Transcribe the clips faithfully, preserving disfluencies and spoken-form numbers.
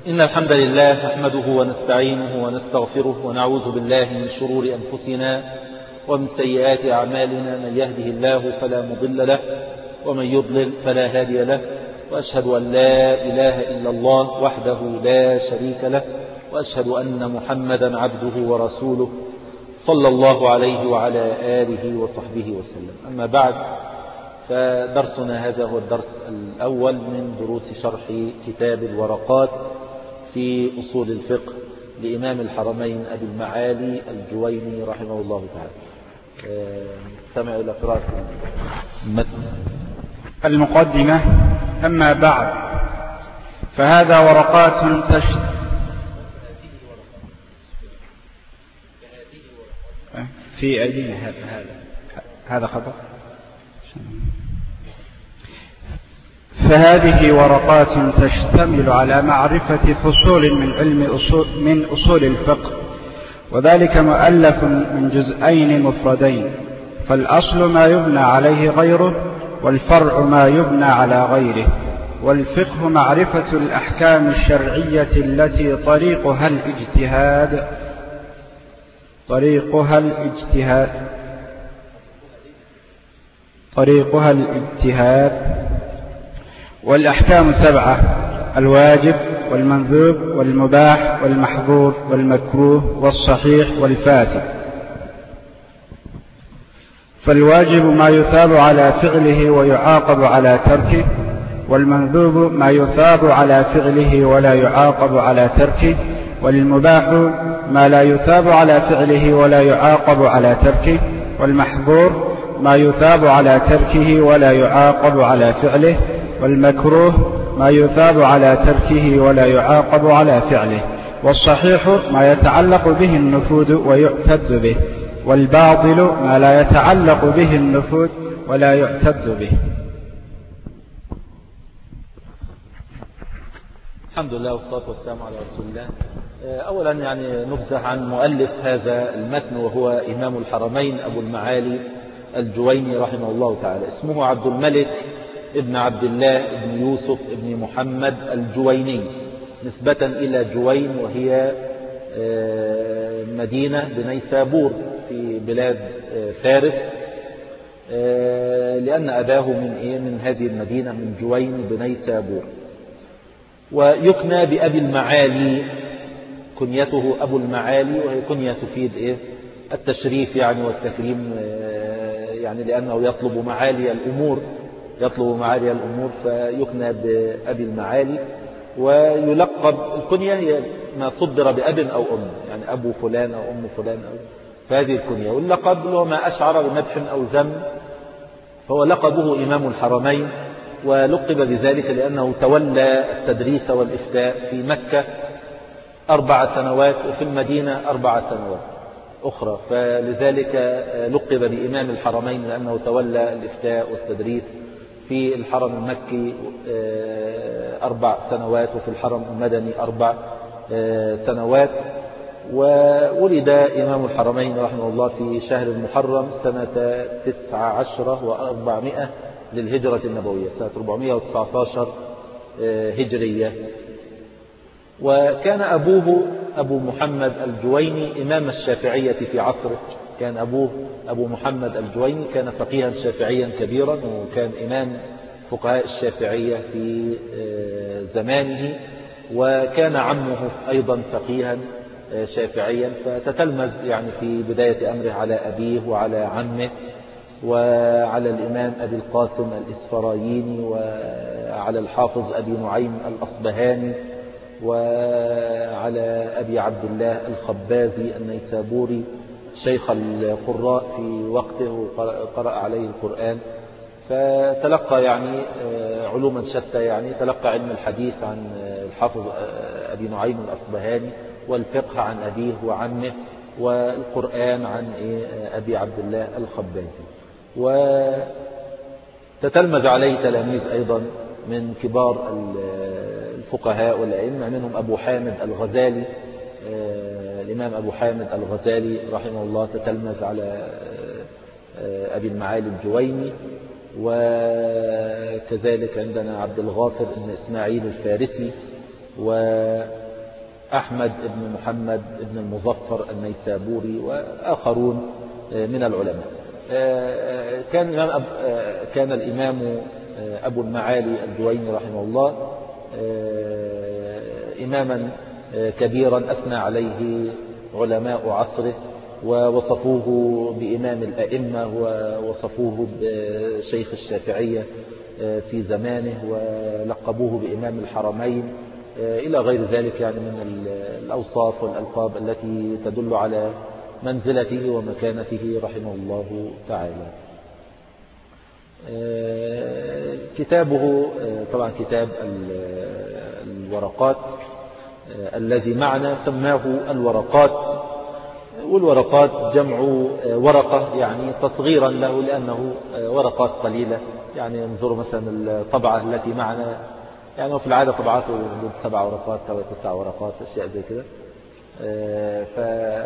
إن الحمد لله نحمده ونستعينه ونستغفره ونعوذ بالله من شرور أنفسنا ومن سيئات أعمالنا. من يهده الله فلا مضل له ومن يضلل فلا هادي له، وأشهد أن لا إله إلا الله وحده لا شريك له، وأشهد أن محمدا عبده ورسوله صلى الله عليه وعلى آله وصحبه وسلم. أما بعد، فدرسنا هذا هو الدرس الأول من دروس شرح كتاب الورقات في أصول الفقه لإمام الحرمين أبي المعالي الجويني رحمه الله تعالى. استمعوا إلى قراءة المتن. المقدمة. أما بعد، فهذا ورقات تشت في أيدينا. هذا هذا خطأ. فهذه ورقات تشتمل على معرفة فصول من علم أصول من أصول الفقه، وذلك مؤلف من جزئين مفردين، فالأصل ما يبنى عليه غيره، والفرع ما يبنى على غيره. والفقه معرفة الأحكام الشرعية التي طريقها الاجتهاد طريقها الاجتهاد طريقها الاجتهاد والأحكام سبعة: الواجب والمندوب والمباح والمحظور والمكروه والصحيح والفاسد. فالواجب ما يثاب على فعله ويعاقب على تركه، والمندوب ما يثاب على فعله ولا يعاقب على تركه، والمباح ما لا يثاب على فعله ولا يعاقب على تركه، والمحظور ما يثاب على تركه ولا يعاقب على فعله، والمكروه ما يثاب على تركه ولا يعاقب على فعله، والصحيح ما يتعلق به النفوذ ويعتد به، والباطل ما لا يتعلق به النفوذ ولا يعتد به. الحمد لله والصلاة والسلام على رسول الله. أولا يعني نبذة عن مؤلف هذا المتن، وهو إمام الحرمين أبو المعالي الجويني رحمه الله تعالى. اسمه عبد الملك ابن عبد الله ابن يوسف ابن محمد الجويني، نسبة إلى جوين، وهي مدينة بنيسابور في بلاد فارس، لأن أباه من إيه من هذه المدينة، من جوين بنيسابور. ويكنى بأبي المعالي، كنيته أبو المعالي، وهي كنية تفيد إيه التشريف يعني والتكريم، يعني لأنه يطلب معالي الأمور يطلب معالي الأمور فيكنى بأبي المعالي. ويلقب الكنية هي ما صدر بأب أو أم، يعني أبو فلان أو أم فلان أو فهذه الكنية. واللقب هو ما أشعر بمدح أو ذم، فهو لقبه إمام الحرمين، ولقب بذلك لأنه تولى التدريس والإفتاء في مكة أربع سنوات وفي المدينة أربع سنوات أخرى، فلذلك لقب بإمام الحرمين لأنه تولى الإفتاء والتدريس في الحرم المكي أربع سنوات وفي الحرم المدني أربع سنوات. وولد إمام الحرمين رحمه الله في شهر المحرم سنة تسع عشرة وأربعمائة للهجرة النبوية، سنة أربعمائة وتسعة عشر هجرية. وكان أبوه أبو محمد الجويني إمام الشافعية في عصره. كان أبوه أبو محمد الجويني كان فقيها شافعيا كبيرا، وكان إمام فقهاء الشافعية في زمانه، وكان عمه أيضا فقيها شافعيا، فتتلمذ يعني في بداية أمره على أبيه وعلى عمه وعلى الإمام أبي القاسم الإسفرايني وعلى الحافظ أبي نعيم الأصبهاني وعلى أبي عبد الله الخبازي النيسابوري شيخ القراء في وقته، قرأ عليه القرآن. فتلقى يعني علوما شتى، يعني تلقى علم الحديث عن الحافظ أبي نعيم الأصبهاني، والفقه عن أبيه وعمه، والقرآن عن أبي عبد الله الخبازي. وتتلمذ عليه تلاميذ أيضا من كبار الفقهاء والأئمة، منهم أبو حامد الغزالي. الإمام أبو حامد الغزالي رحمه الله تتلمذ على أبي المعالي الجويني. وكذلك عندنا عبد الغافر بن إسماعيل الفارسي وأحمد بن محمد بن المظفر النيسابوري وآخرون من العلماء. كان الإمام كان الإمام أبو المعالي الجويني رحمه الله إماما كبيرا أثنى عليه علماء عصره ووصفوه بإمام الأئمة ووصفوه بشيخ الشافعية في زمانه ولقبوه بإمام الحرمين إلى غير ذلك يعني من الأوصاف والألقاب التي تدل على منزلته ومكانته رحمه الله تعالى. كتابه طبعا كتاب الورقات الذي معنا سماه الورقات، والورقات جمع ورقة يعني تصغيرا له لأنه ورقات قليلة. يعني انظروا مثلا الطبعة التي معنا، يعني في العادة طبعاته حدود سبع ورقات أو تسع ورقات أشياء زي كده، ف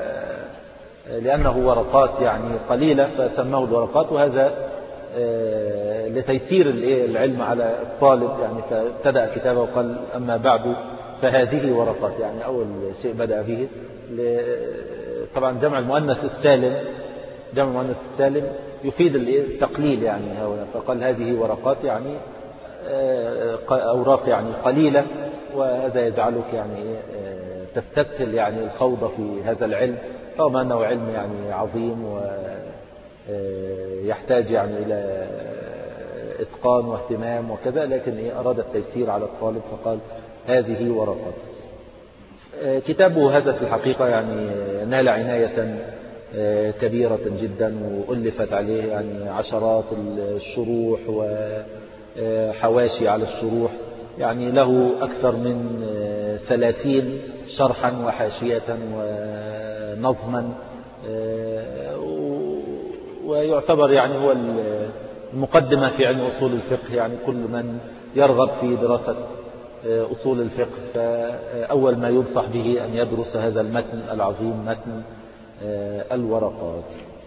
لأنه ورقات يعني قليلة فسماه الورقات، وهذا لتيسير العلم على الطالب يعني. فابتدأ كتابه وقال أما بعد فهذه ورقات، يعني أول شيء بدأ به طبعا جمع المؤنث السالم، جمع المؤنث السالم يفيد التقليل يعني، فقال هذه ورقات يعني أوراق يعني قليلة، وهذا يجعلك يعني تستسهل يعني الخوض في هذا العلم، رغم أنه علم يعني عظيم ويحتاج يعني إلى إتقان واهتمام وكذا، لكن أراد التيسير على الطالب فقال هذه ورقات. كتابه هذا في الحقيقة يعني نال عناية كبيرة جدا، وألفت عليه يعني عشرات الشروح وحواشي على الشروح، يعني له أكثر من ثلاثين شرحا وحاشية ونظما، ويعتبر يعني هو المقدمة في علم أصول الفقه. يعني كل من يرغب في دراسة أصول الفقه فأول ما ينصح به أن يدرس هذا المتن العظيم، متن الورقات.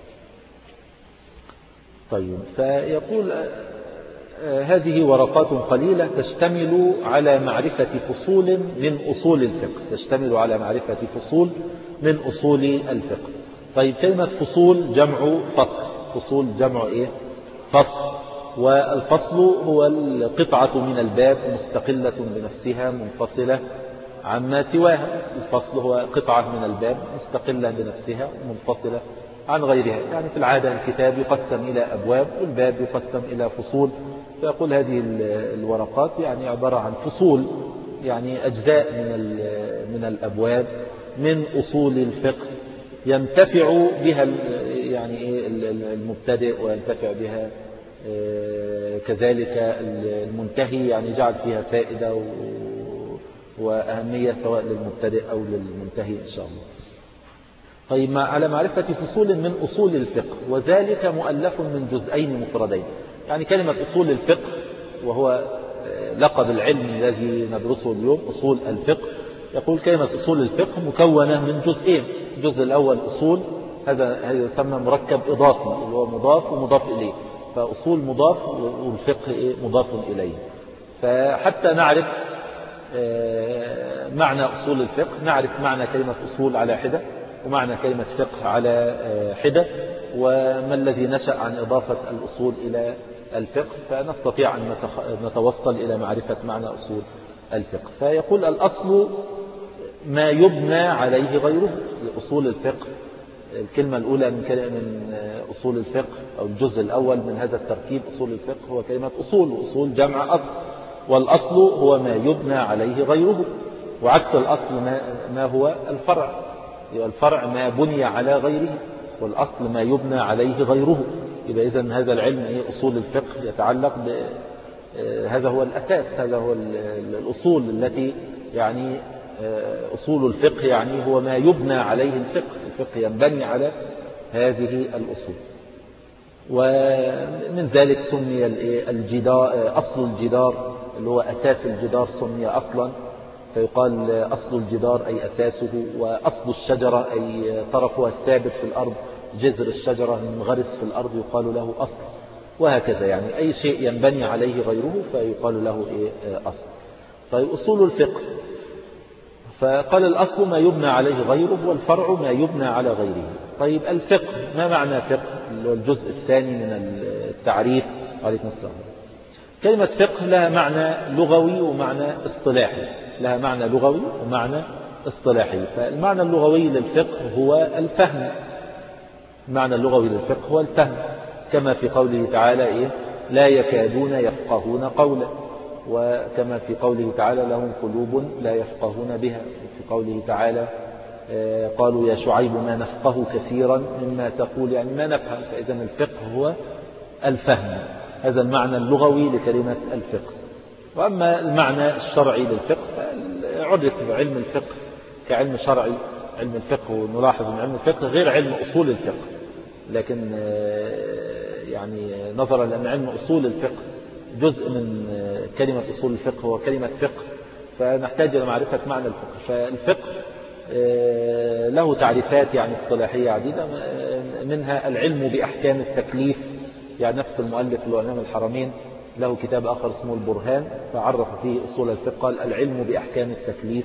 طيب، فيقول هذه ورقات قليلة تشتمل على معرفة فصول من أصول الفقه، تشتمل على معرفة فصول من أصول الفقه. طيب، كلمة فصول جمع فصل، فصول جمع إيه؟ فصل، والفصل هو القطعة من الباب مستقلة بنفسها منفصلة عما سواها. الفصل هو قطعة من الباب مستقلة بنفسها منفصلة عن غيرها. يعني في العادة الكتاب يقسم إلى أبواب والباب يقسم إلى فصول، فيقول هذه الورقات يعني عبارة عن فصول، يعني أجزاء من من الأبواب من أصول الفقه ينتفع بها يعني المبتدئ وينتفع بها كذلك المنتهي، يعني جعل فيها فائدة وأهمية سواء للمبتدئ أو للمنتهي إن شاء الله. طيب، على معرفة فصول من أصول الفقه، وذلك مؤلف من جزئين مفردين. يعني كلمة أصول الفقه وهو لقب العلم الذي ندرسه اليوم، أصول الفقه، يقول كلمة أصول الفقه مكونة من جزئين. الجزء الأول أصول، هذا هذا يسمى مركب إضافي اللي هو مضاف ومضاف إليه، فأصول مضاف والفقه مضاف إليه. فحتى نعرف معنى أصول الفقه نعرف معنى كلمة أصول على حدة ومعنى كلمة فقه على حدة، وما الذي نشأ عن إضافة الأصول إلى الفقه، فنستطيع أن نتوصل إلى معرفة معنى أصول الفقه. فيقول الأصل ما يبنى عليه غيره. لأصول الفقه الكلمة الأولى من من أصول الفقه أو الجزء الأول من هذا التركيب أصول الفقه هو كلمة أصول، وأصول جمع أصل، والأصل هو ما يبنى عليه غيره، وعكس الأصل ما, ما هو الفرع. الفرع ما بني على غيره، والأصل ما يبنى عليه غيره. يبقى إذن هذا العلم إيه؟ أصول الفقه يتعلق ب هذا هو الأساس، هذا هو الأصول التي يعني أصول الفقه يعني هو ما يبنى عليه الفقه. الفقه ينبني على هذه الأصول، ومن ذلك سمي الجدار، أصل الجدار اللي هو أساس الجدار سمي أصلا، فيقال أصل الجدار أي أساسه، وأصل الشجرة أي طرفها الثابت في الأرض، جذر الشجرة المنغرس في الأرض يقال له أصل، وهكذا. يعني أي شيء ينبني عليه غيره فيقال له إيه؟ أصل. طيب، أصول الفقه فقال الأصل ما يبنى عليه غيره والفرع ما يبنى على غيره. طيب الفقه، ما معنى فقه؟ اللي هو الجزء الثاني من التعريف. عليكم السلام. كلمة فقه لها معنى لغوي ومعنى اصطلاحي، لها معنى لغوي ومعنى اصطلاحي. فالمعنى اللغوي للفقه هو الفهم، المعنى اللغوي للفقه هو الفهم، كما في قوله تعالى إيه؟ لا يكادون يفقهون قولا، وكما في قوله تعالى لهم قلوب لا يفقهون بها، في قوله تعالى قالوا يا شعيب ما نفقه كثيرا مما تقول، يعني ما نفهم. فإذا الفقه هو الفهم، هذا المعنى اللغوي لكلمة الفقه. وأما المعنى الشرعي للفقه عرف علم الفقه كعلم شرعي، علم الفقه، ونلاحظ أن علم الفقه غير علم أصول الفقه، لكن يعني نظرا لأن علم أصول الفقه جزء من كلمة أصول الفقه هو كلمة فقه، فنحتاج إلى معرفة معنى الفقه. فالفقه له تعريفات يعني اصطلاحية عديدة، منها العلم بأحكام التكليف، يعني نفس المؤلف اللي هو إمام الحرمين له كتاب آخر اسمه البرهان، فعرف فيه أصول الفقه، قال العلم بأحكام التكليف.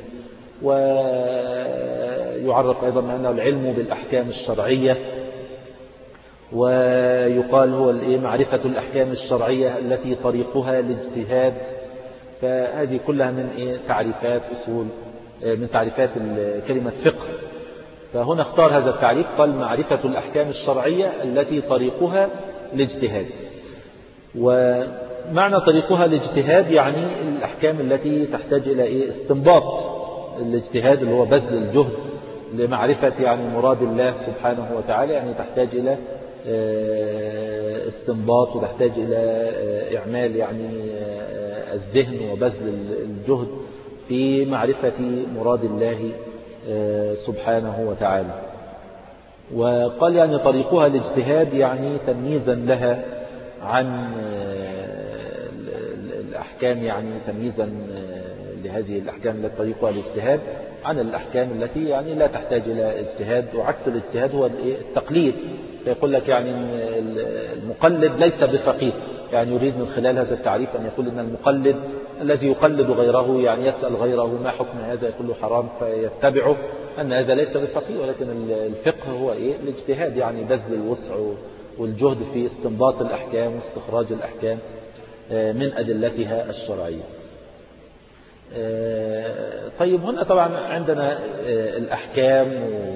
ويعرف أيضا أنه العلم بالأحكام الشرعية، ويقال هو معرفة الأحكام الشرعية التي طريقها الاجتهاد. فهذه كلها من تعريفات أصول، من تعريفات كلمة فقه. فهنا اختار هذا التعريف، قال معرفة الأحكام الشرعية التي طريقها الاجتهاد. ومعنى طريقها الاجتهاد يعني الأحكام التي تحتاج إلى إيه؟ استنباط. الاجتهاد اللي هو بذل الجهد لمعرفة يعني مراد الله سبحانه وتعالى، يعني تحتاج إلى استنباط، وتحتاج إلى إعمال يعني الذهن وبذل الجهد في معرفة مراد الله سبحانه وتعالى. وقال يعني طريقها الاجتهاد يعني تمييزا لها عن الأحكام، يعني تمييزا لهذه الأحكام التي طريقها الاجتهاد عن الأحكام التي يعني لا تحتاج إلى اجتهاد. وعكس الاجتهاد هو التقليد. فيقول لك يعني المقلد ليس بفقيه، يعني يريد من خلال هذا التعريف أن يقول أن المقلد الذي يقلد غيره، يعني يسأل غيره ما حكم هذا كله حرام فيتبعه، أن هذا ليس بفقيه. ولكن الفقه هو إيه؟ الاجتهاد، يعني بذل الوسع والجهد في استنباط الأحكام واستخراج الأحكام من أدلتها الشرعية. طيب هنا طبعا عندنا الأحكام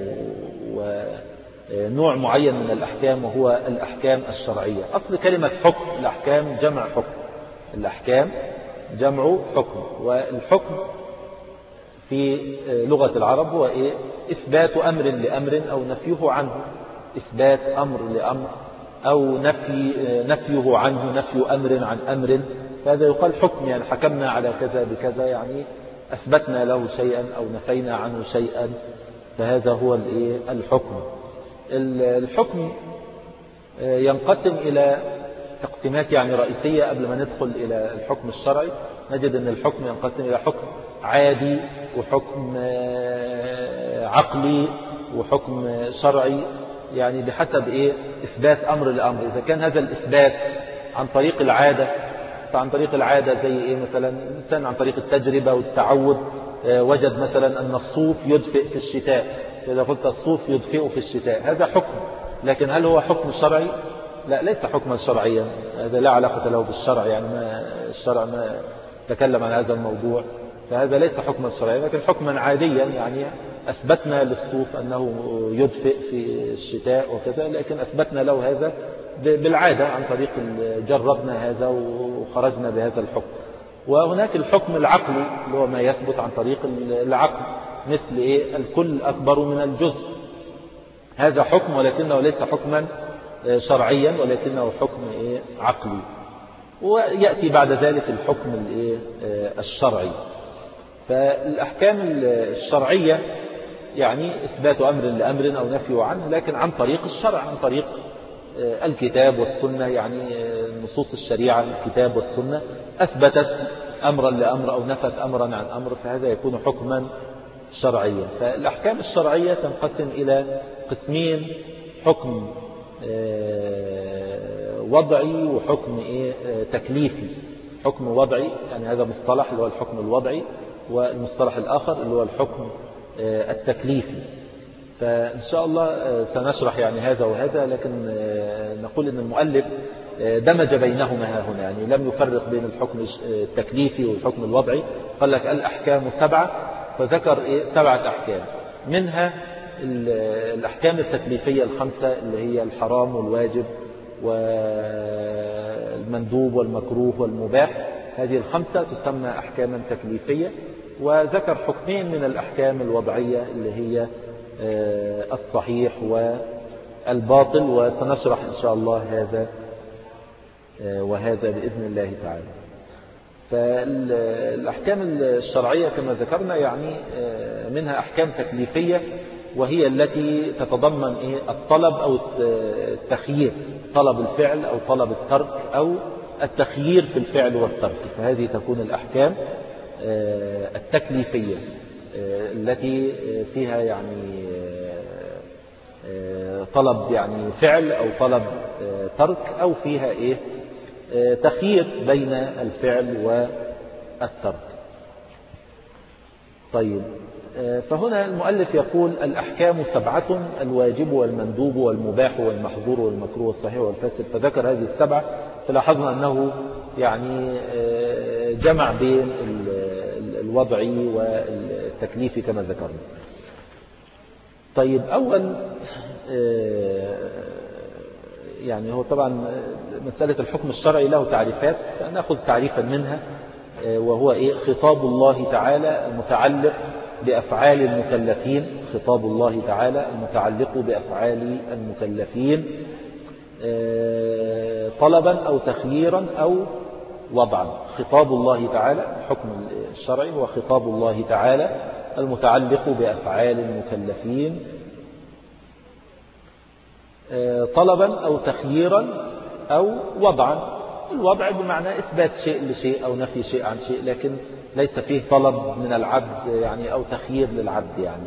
ونوع معين من الأحكام وهو الأحكام الشرعية. أصل كلمة حكم، الأحكام جمع حكم، الأحكام جمع حكم. والحكم في لغة العرب هو إيه؟ إثبات أمر لأمر أو نفيه عنه، إثبات أمر لأمر أو نفي نفيه عنه، نفي أمر عن أمر. فهذا يقال حكم، يعني حكمنا على كذا بكذا، يعني أثبتنا له شيئا أو نفينا عنه شيئا، فهذا هو الحكم. الحكم ينقسم إلى تقسيمات يعني رئيسية. قبل ما ندخل إلى الحكم الشرعي نجد أن الحكم ينقسم إلى حكم عادي وحكم عقلي وحكم شرعي، يعني بحسب إيه؟ إثبات أمر لأمر. إذا كان هذا الإثبات عن طريق العادة، فعن طريق العادة زي إيه؟ مثلا الإنسان عن طريق التجربة والتعود وجد مثلا أن الصوف يدفئ في الشتاء، إذا قلت الصوف يدفئ في الشتاء هذا حكم. لكن هل هو حكم شرعي؟ لا، ليس حكما شرعيا، هذا لا علاقة له بالشرع، يعني ما الشرع ما تكلم عن هذا الموضوع، فهذا ليس حكما شرعيا لكن حكما عاديا. يعني أثبتنا للصوف أنه يدفئ في الشتاء وكذا، لكن أثبتنا له هذا بالعادة عن طريق جربنا هذا وخرجنا بهذا الحكم. وهناك الحكم العقلي اللي هو ما يثبت عن طريق العقل، مثل إيه؟ الكل أكبر من الجزء، هذا حكم ولكنه ليس حكما شرعيا ولكنه حكم إيه؟ عقلي. ويأتي بعد ذلك الحكم الإيه؟ الشرعي. فالأحكام الشرعية يعني إثبات أمر لأمر أو نفيه عنه، لكن عن طريق الشرع، عن طريق الكتاب والسنة، يعني نصوص الشريعة الكتاب والسنة أثبتت أمرا لأمر أو نفت أمرا عن أمر، فهذا يكون حكما شرعيا. فالأحكام الشرعية تنقسم إلى قسمين، حكم وضعي وحكم تكليفي. حكم وضعي يعني هذا مصطلح اللي هو الحكم الوضعي، والمصطلح الآخر اللي هو الحكم التكليفي. فإن شاء الله سنشرح يعني هذا وهذا، لكن نقول أن المؤلف دمج بينهما ها هنا، يعني لم يفرق بين الحكم التكليفي والحكم الوضعي. قال لك الأحكام سبعة، فذكر إيه؟ سبعة أحكام، منها الأحكام التكليفية الخمسة اللي هي الحرام والواجب والمندوب والمكروه والمباح. هذه الخمسة تسمى أحكاما تكليفية. وذكر حكمين من الأحكام الوضعية اللي هي الصحيح والباطل، وسنشرح إن شاء الله هذا وهذا بإذن الله تعالى. فالأحكام الشرعية كما ذكرنا يعني منها أحكام تكليفية، وهي التي تتضمن الطلب أو التخيير، طلب الفعل أو طلب الترك أو التخيير في الفعل والترك. فهذه تكون الأحكام التكليفية التي فيها يعني طلب يعني فعل أو طلب ترك، أو فيها إيه تخيير بين الفعل والترك. طيب، فهنا المؤلف يقول الأحكام سبعة: الواجب والمندوب والمباح والمحظور والمكروه والصحيح والفاسد. فذكر هذه السبعة، فلاحظنا أنه يعني جمع بين الوضعي والتكليفي كما ذكرنا. طيب، أول يعني هو طبعا مسألة الحكم الشرعي له تعريفات، فنأخذ تعريفا منها، وهو إيه؟ خطاب الله تعالى المتعلق بأفعال المكلفين، خطاب الله تعالى المتعلق بأفعال المكلفين طلبا أو تخييرا أو وضعا. خطاب الله تعالى، الحكم الشرعي هو خطاب الله تعالى المتعلق بأفعال المكلفين طلبا أو تخييرا أو وضعا. الوضع بمعنى إثبات شيء لشيء أو نفي شيء عن شيء، لكن ليس فيه طلب من العبد يعني أو تخيير للعبد يعني.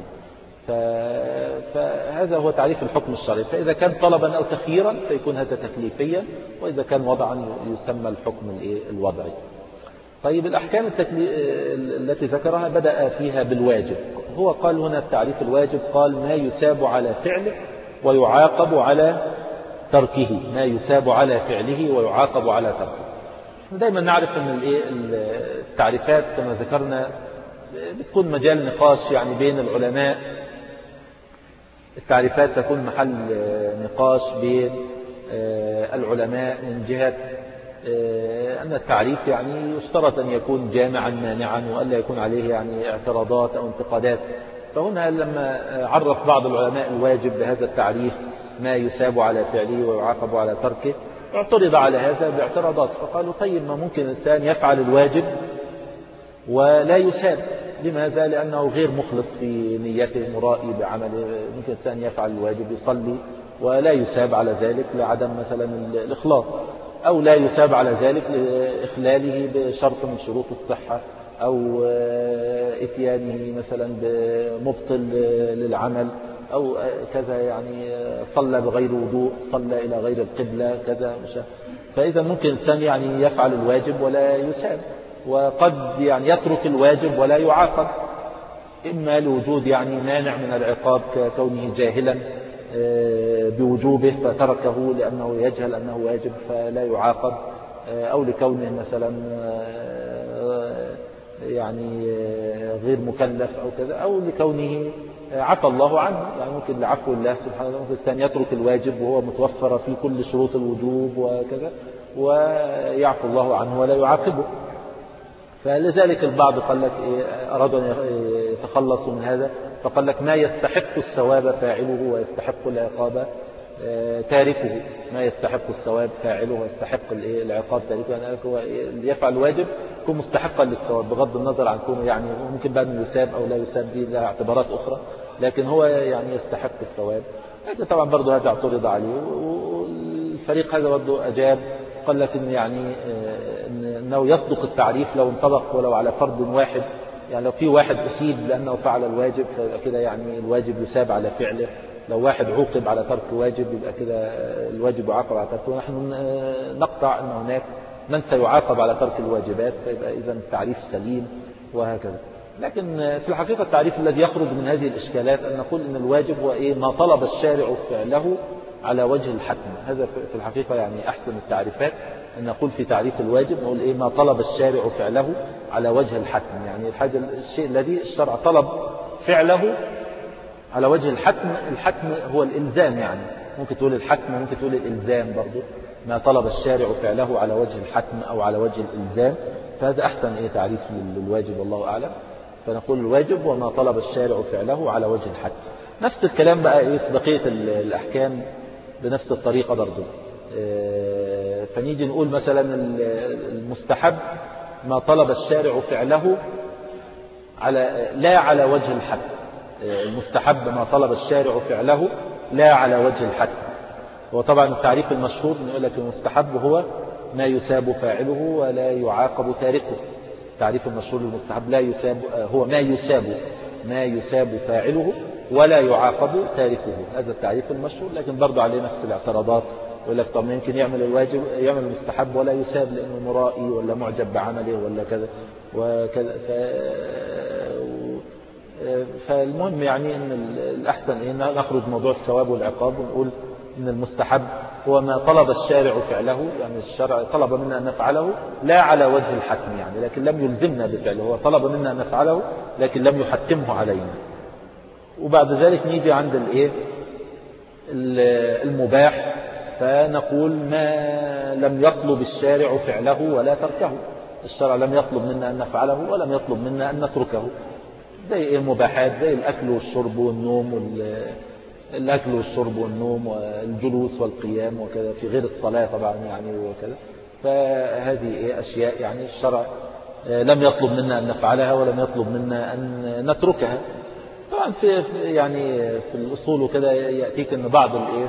فهذا هو تعريف الحكم الشرعي. فإذا كان طلبا أو تخييرا فيكون هذا تكليفيا، وإذا كان وضعا يسمى الحكم الوضعي. طيب، الأحكام التي ذكرها بدأ فيها بالواجب. هو قال هنا التعريف الواجب، قال ما يساب على فعله ويعاقب على تركه، ما يساب على فعله ويعاقب على تركه. دائما نعرف أن التعريفات كما ذكرنا بتكون مجال نقاش يعني بين العلماء. التعريفات تكون محل نقاش بين العلماء من جهة أن التعريف يعني يشترط أن يكون جامعا مانعا، وألا يكون عليه يعني اعتراضات أو انتقادات. فهنا لما عرف بعض العلماء الواجب بهذا التعريف، ما يساب على فعله ويعاقب على تركه، اعترض على هذا باعتراضات. فقالوا طيب، ما ممكن الإنسان يفعل الواجب ولا يساب؟ لماذا؟ لأنه غير مخلص في نيته، مرائي بعمله. ممكن الإنسان يفعل الواجب، يصلي ولا يساب على ذلك لعدم مثلا الإخلاص، أو لا يساب على ذلك لإخلاله بشرط من شروط الصحة، أو إتيانه مثلا بمبطل للعمل، أو كذا يعني صلى بغير وضوء، صلى إلى غير القبلة كذا. مش فإذا ممكن الإنسان يعني يفعل الواجب ولا يساب، وقد يعني يترك الواجب ولا يعاقب، إما لوجود يعني مانع من العقاب ككونه جاهلا بوجوبه فتركه لأنه يجهل أنه واجب فلا يعاقب، أو لكونه مثلا يعني غير مكلف أو كذا، أو لكونه عفى الله عنه. يعني ممكن لعفو الله سبحانه وتعالى الإنسان يترك الواجب وهو متوفر في كل شروط الوجوب وكذا، ويعفو الله عنه ولا يعاقبه. فلذلك البعض قال لك أرادوا أن يتخلصوا من هذا، فقال لك ما يستحق الثواب فاعله ويستحق العقاب تاركه. ما يستحق الثواب فاعله ويستحق العقاب تاركه، يعني هو اللي يفعل الواجب يكون مستحقا للثواب بغض النظر عن كونه يعني ممكن بعد أن يساب أو لا يساب، دي لها اعتبارات أخرى، لكن هو يعني يستحق الثواب. لكن طبعا برضه هذا اعترض عليه، والفريق هذا برضه أجاب، قال لك إن يعني أنه يصدق التعريف لو انطبق ولو على فرد واحد. يعني لو في واحد أصيب لأنه فعل الواجب فيبقى كده يعني الواجب يساب على فعله، لو واحد عوقب على ترك واجب يبقى كده الواجب يعاقب على تركه. ونحن نقطع أن هناك من سيعاقب على ترك الواجبات، فيبقى إذا التعريف سليم وهكذا. لكن في الحقيقة التعريف الذي يخرج من هذه الإشكالات أن نقول إن الواجب هو إيه؟ ما طلب الشارع فعله على وجه الحتم. هذا في الحقيقة يعني أحسن التعريفات، أن نقول في تعريف الواجب نقول إيه؟ ما طلب الشارع فعله على وجه الحتم، يعني الحاجة الشيء الذي الشرع طلب فعله على وجه الحتم. الحتم هو الإلزام، يعني ممكن تقول الحتم وممكن تقول الإلزام برضو، ما طلب الشارع فعله على وجه الحتم أو على وجه الإلزام. فهذا أحسن إيه تعريف للواجب والله أعلم. فنقول الواجب وما طلب الشارع فعله على وجه الحتم. نفس الكلام بقى إيه في بقية الأحكام بنفس الطريقة برضو. فنيجي نقول مثلا المستحب ما طلب الشارع فعله على لا على وجه الحتم. المستحب ما طلب الشارع فعله لا على وجه الحتم. وطبعا التعريف المشهور نقول لك المستحب هو ما يساب فاعله ولا يعاقب تاركه. التعريف المشهور للمستحب لا يساب هو ما يساب ما يساب فاعله ولا يعاقب تاركه. هذا التعريف المشهور، لكن برضه عليه نفس الاعتراضات. يقول لك طب ما يمكن يعمل الواجب يعمل المستحب ولا يساب لأنه مرائي ولا معجب بعمله ولا كذا وكذا. ف... فالمهم يعني ان الأحسن إيه نخرج موضوع الثواب والعقاب ونقول إن المستحب هو ما طلب الشارع فعله، يعني الشرع طلب منا أن نفعله لا على وجه الحتم يعني، لكن لم يلزمنا بفعله. هو طلب منا أن نفعله لكن لم يحتمه علينا. وبعد ذلك نيجي عند الايه المباح، فنقول ما لم يطلب الشارع فعله ولا تركه. الشرع لم يطلب منا أن نفعله ولم يطلب منا أن نتركه. زي المباحات زي الأكل والشرب والنوم وال الأكل والشرب والنوم والجلوس والقيام وكذا في غير الصلاة طبعا يعني وكذا. فهذه أشياء يعني الشرع لم يطلب منا أن نفعلها ولم يطلب منا أن نتركها. طبعا في يعني في الأصول وكذا يأتيك أن بعض الإيه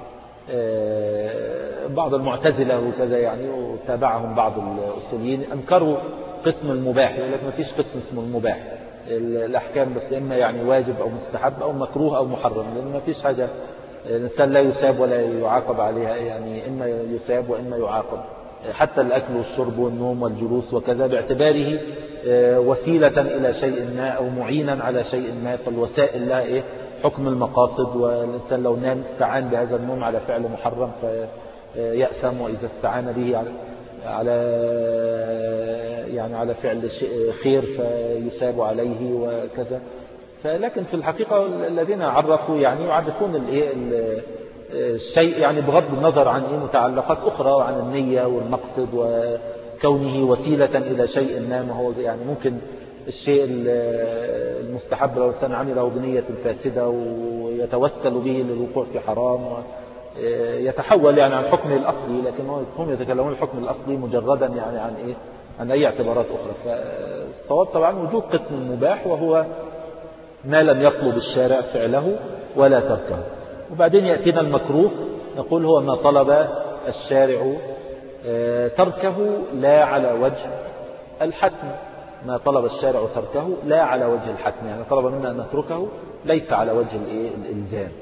بعض المعتزلة وكذا يعني وتابعهم بعض الأصوليين أنكروا قسم المباح، يقول لك ما فيش قسم اسمه المباح، الأحكام بس إما يعني واجب أو مستحب أو مكروه أو محرم، لأن ما فيش حاجة الإنسان لا يساب ولا يعاقب عليها، يعني إما يساب وإما يعاقب. حتى الأكل والشرب والنوم والجلوس وكذا باعتباره وسيلة إلى شيء ما أو معينا على شيء ما، فالوسائل لها إيه حكم المقاصد. والإنسان لو نام استعان بهذا النوم على فعل محرم فيأثم، وإذا استعان به على على يعني على فعل خير فيساب عليه وكذا. فلكن في الحقيقة الذين عرفوا يعني يعرفون الايه الشيء يعني بغض النظر عن ايه متعلقات أخرى وعن النية والمقصد وكونه وسيلة إلى شيء ما. ما هو يعني ممكن الشيء المستحب لو الإنسان عمله بنية فاسدة ويتوسل به للوقوع في حرام يتحول يعني عن حكمه الأصلي، لكن هم يتكلمون الحكم الأصلي مجردا يعني عن إيه عن أي اعتبارات أخرى. فالصواب طبعا وجود قسم المباح وهو ما لم يطلب الشارع فعله ولا تركه. وبعدين يأتينا المكروه، نقول هو ما طلب الشارع تركه لا على وجه الحتم. ما طلب الشارع تركه لا على وجه الحتم، يعني طلب منا أن نتركه ليس على وجه الإلزام.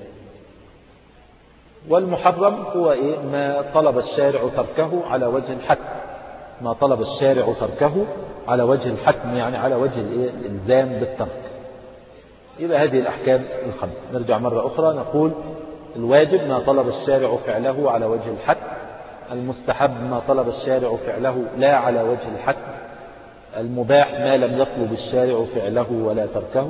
والمحرم هو إيه ما طلب الشارع تركه على وجه الحتم. ما طلب الشارع تركه على وجه الحتم يعني على وجه الإلزام بالترك. يبقى هذه الأحكام الخمسة. نرجع مرة أخرى نقول الواجب ما طلب الشارع فعله على وجه الحتم. المستحب ما طلب الشارع فعله لا على وجه الحتم. المباح ما لم يطلب الشارع فعله ولا تركه.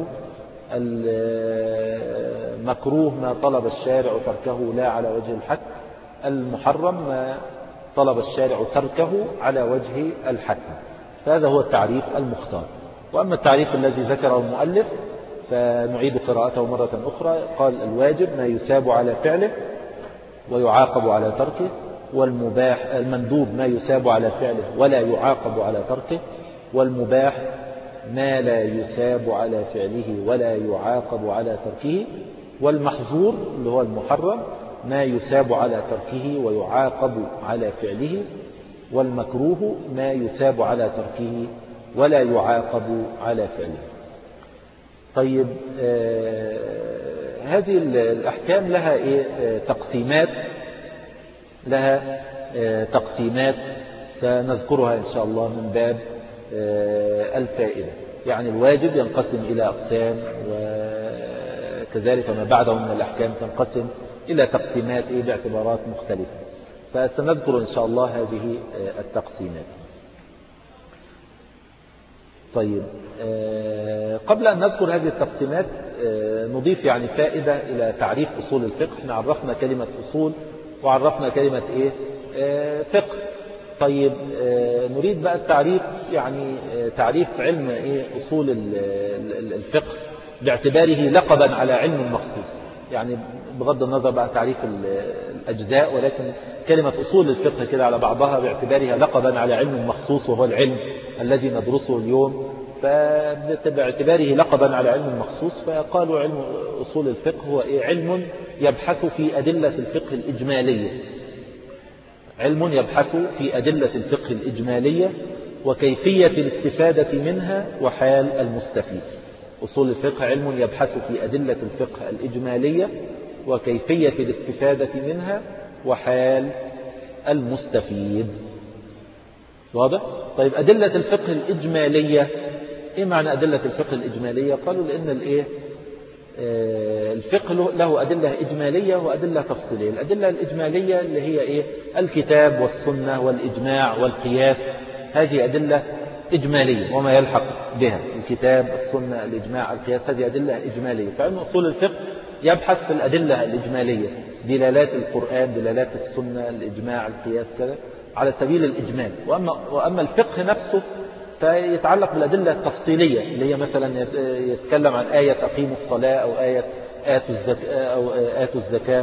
المكروه ما طلب الشارع تركه لا على وجه الحتم. المحرم ما طلب الشارع تركه على وجه الحتم. فهذا هو التعريف المختار. وأما التعريف الذي ذكره المؤلف فنعيد قراءته مرة أخرى. قال الواجب ما يساب على فعله ويعاقب على تركه، والمباح المندوب ما يساب على فعله ولا يعاقب على تركه، والمباح ما لا يساب على فعله ولا يعاقب على تركه، والمحظور اللي هو المحرم ما يساب على تركه ويعاقب على فعله، والمكروه ما يساب على تركه ولا يعاقب على فعله. طيب آه هذه الأحكام لها إيه آه تقسيمات لها آه تقسيمات سنذكرها إن شاء الله من باب آه الفائدة. يعني الواجب ينقسم إلى أقسام، وكذلك ما بعده من الأحكام تنقسم إلى تقسيمات إيه باعتبارات مختلفة. فسنذكر إن شاء الله هذه التقسيمات. طيب، قبل أن نذكر هذه التقسيمات نضيف يعني فائدة إلى تعريف أصول الفقه. احنا عرفنا كلمة أصول وعرفنا كلمة إيه فقه. طيب، نريد بقى التعريف، يعني تعريف علم إيه أصول الفقه باعتباره لقبا على علم مخصوص، يعني بغض النظر بقى تعريف الأجزاء، ولكن كلمة أصول الفقه كده على بعضها باعتبارها لقبا على علم مخصوص وهو العلم الذي ندرسه اليوم، فباعتباره لقبا على علم مخصوص فقالوا علم أصول الفقه هو إيه؟ علم يبحث في أدلة الفقه الإجمالية، علم يبحث في أدلة الفقه الإجمالية وكيفية الاستفادة منها وحال المستفيد. أصول الفقه علم يبحث في أدلة الفقه الإجمالية وكيفية الاستفادة منها وحال المستفيد. واضح؟ طيب، أدلة الفقه الإجمالية، إيه معنى أدلة الفقه الإجمالية؟ قالوا لأن الإيه الفقه له أدلة إجمالية وأدلة تفصيلية. الأدلة الإجمالية اللي هي إيه؟ الكتاب والسنة والإجماع والقياس، هذه أدلة إجمالية وما يلحق بها، الكتاب السنة الإجماع القياس، هذه أدلة إجمالية. فعلم أصول الفقه يبحث في الأدلة الإجمالية، دلالات القرآن، دلالات السنة، الإجماع، القياس، كذا على سبيل الإجمال. وأما, وأما الفقه نفسه فيتعلق بالأدلة التفصيلية اللي هي مثلا يتكلم عن آية أقيموا الصلاة أو آية آتوا الزكاة أو آتوا الزكاة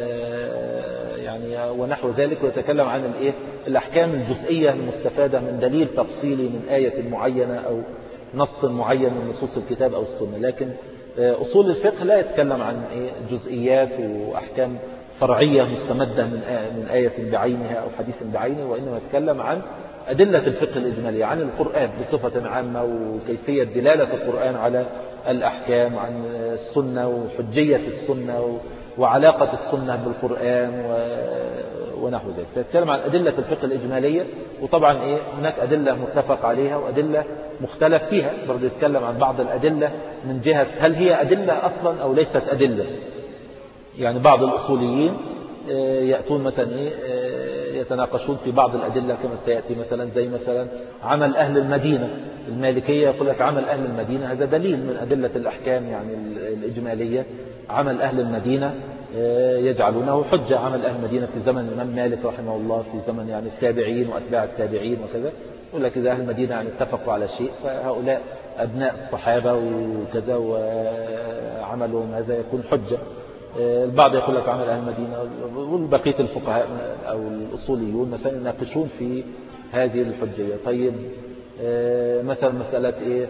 يعني ونحو ذلك، ويتكلم عن الإيه الأحكام الجزئية المستفادة من دليل تفصيلي من آية معينة أو نص معين من نصوص الكتاب أو السنة. لكن أصول الفقه لا يتكلم عن إيه جزئيات وأحكام فرعية مستمدة من من آية بعينها أو حديث بعينه، وإنما يتكلم عن أدلة الفقه الإجمالية، عن القرآن بصفة عامة وكيفية دلالة القرآن على الأحكام، عن السنة وحجية السنة وعلاقة السنة بالقرآن ونحو ذلك. فيتكلم عن أدلة الفقه الإجمالية، وطبعا إيه هناك أدلة متفق عليها وأدلة مختلف فيها. برضه يتكلم عن بعض الأدلة من جهة هل هي أدلة أصلا أو ليست أدلة. يعني بعض الأصوليين يأتون مثلا إيه يتناقشون في بعض الأدلة كما سيأتي، مثلا زي مثلا عمل أهل المدينة. المالكية يقول لك عمل أهل المدينة هذا دليل من أدلة الأحكام يعني الإجمالية. عمل أهل المدينة يجعلونه حجة، عمل أهل المدينة في زمن الإمام مالك رحمه الله، في زمن يعني التابعين وأتباع التابعين وكذا. يقول لك إذا أهل المدينة يعني اتفقوا على شيء فهؤلاء أبناء الصحابة وكذا وعملهم هذا يكون حجة. البعض يقول لك عمل أهل المدينة، والبقية الفقهاء أو الأصوليون مثلا يناقشون في هذه الحجية. طيب، مثلا مسألة إيه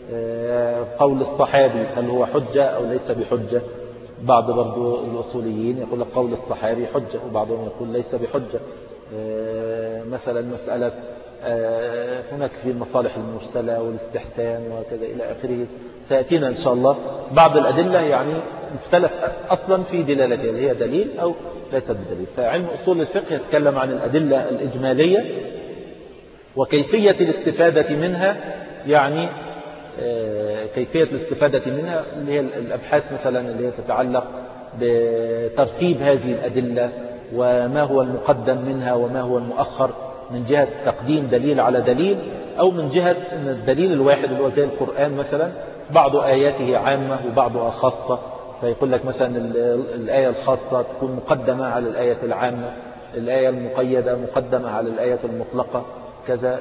قول الصحابي هل هو حجة أو ليس بحجة؟ بعض برضو الأصوليين يقول لك قول الصحابي حجة، وبعضهم يقول ليس بحجة. مثلا مسألة هناك في المصالح المرسلة والاستحسان وكذا إلى آخره، سيأتينا إن شاء الله بعض الأدلة يعني مختلف أصلا في دلالتها، اللي هي دليل أو ليست بدليل. فعلم أصول الفقه يتكلم عن الأدلة الإجمالية وكيفية الاستفادة منها، يعني كيفية الاستفادة منها اللي هي الأبحاث مثلا اللي هي تتعلق بترتيب هذه الأدلة وما هو المقدم منها وما هو المؤخر، من جهة تقديم دليل على دليل، أو من جهة أن الدليل الواحد اللي هو زي القرآن مثلا بعض آياته عامة وبعضها خاصة، فيقول لك مثلا الآية الخاصة تكون مقدمة على الآية العامة، الآية المقيدة مقدمة على الآية المطلقة كذا.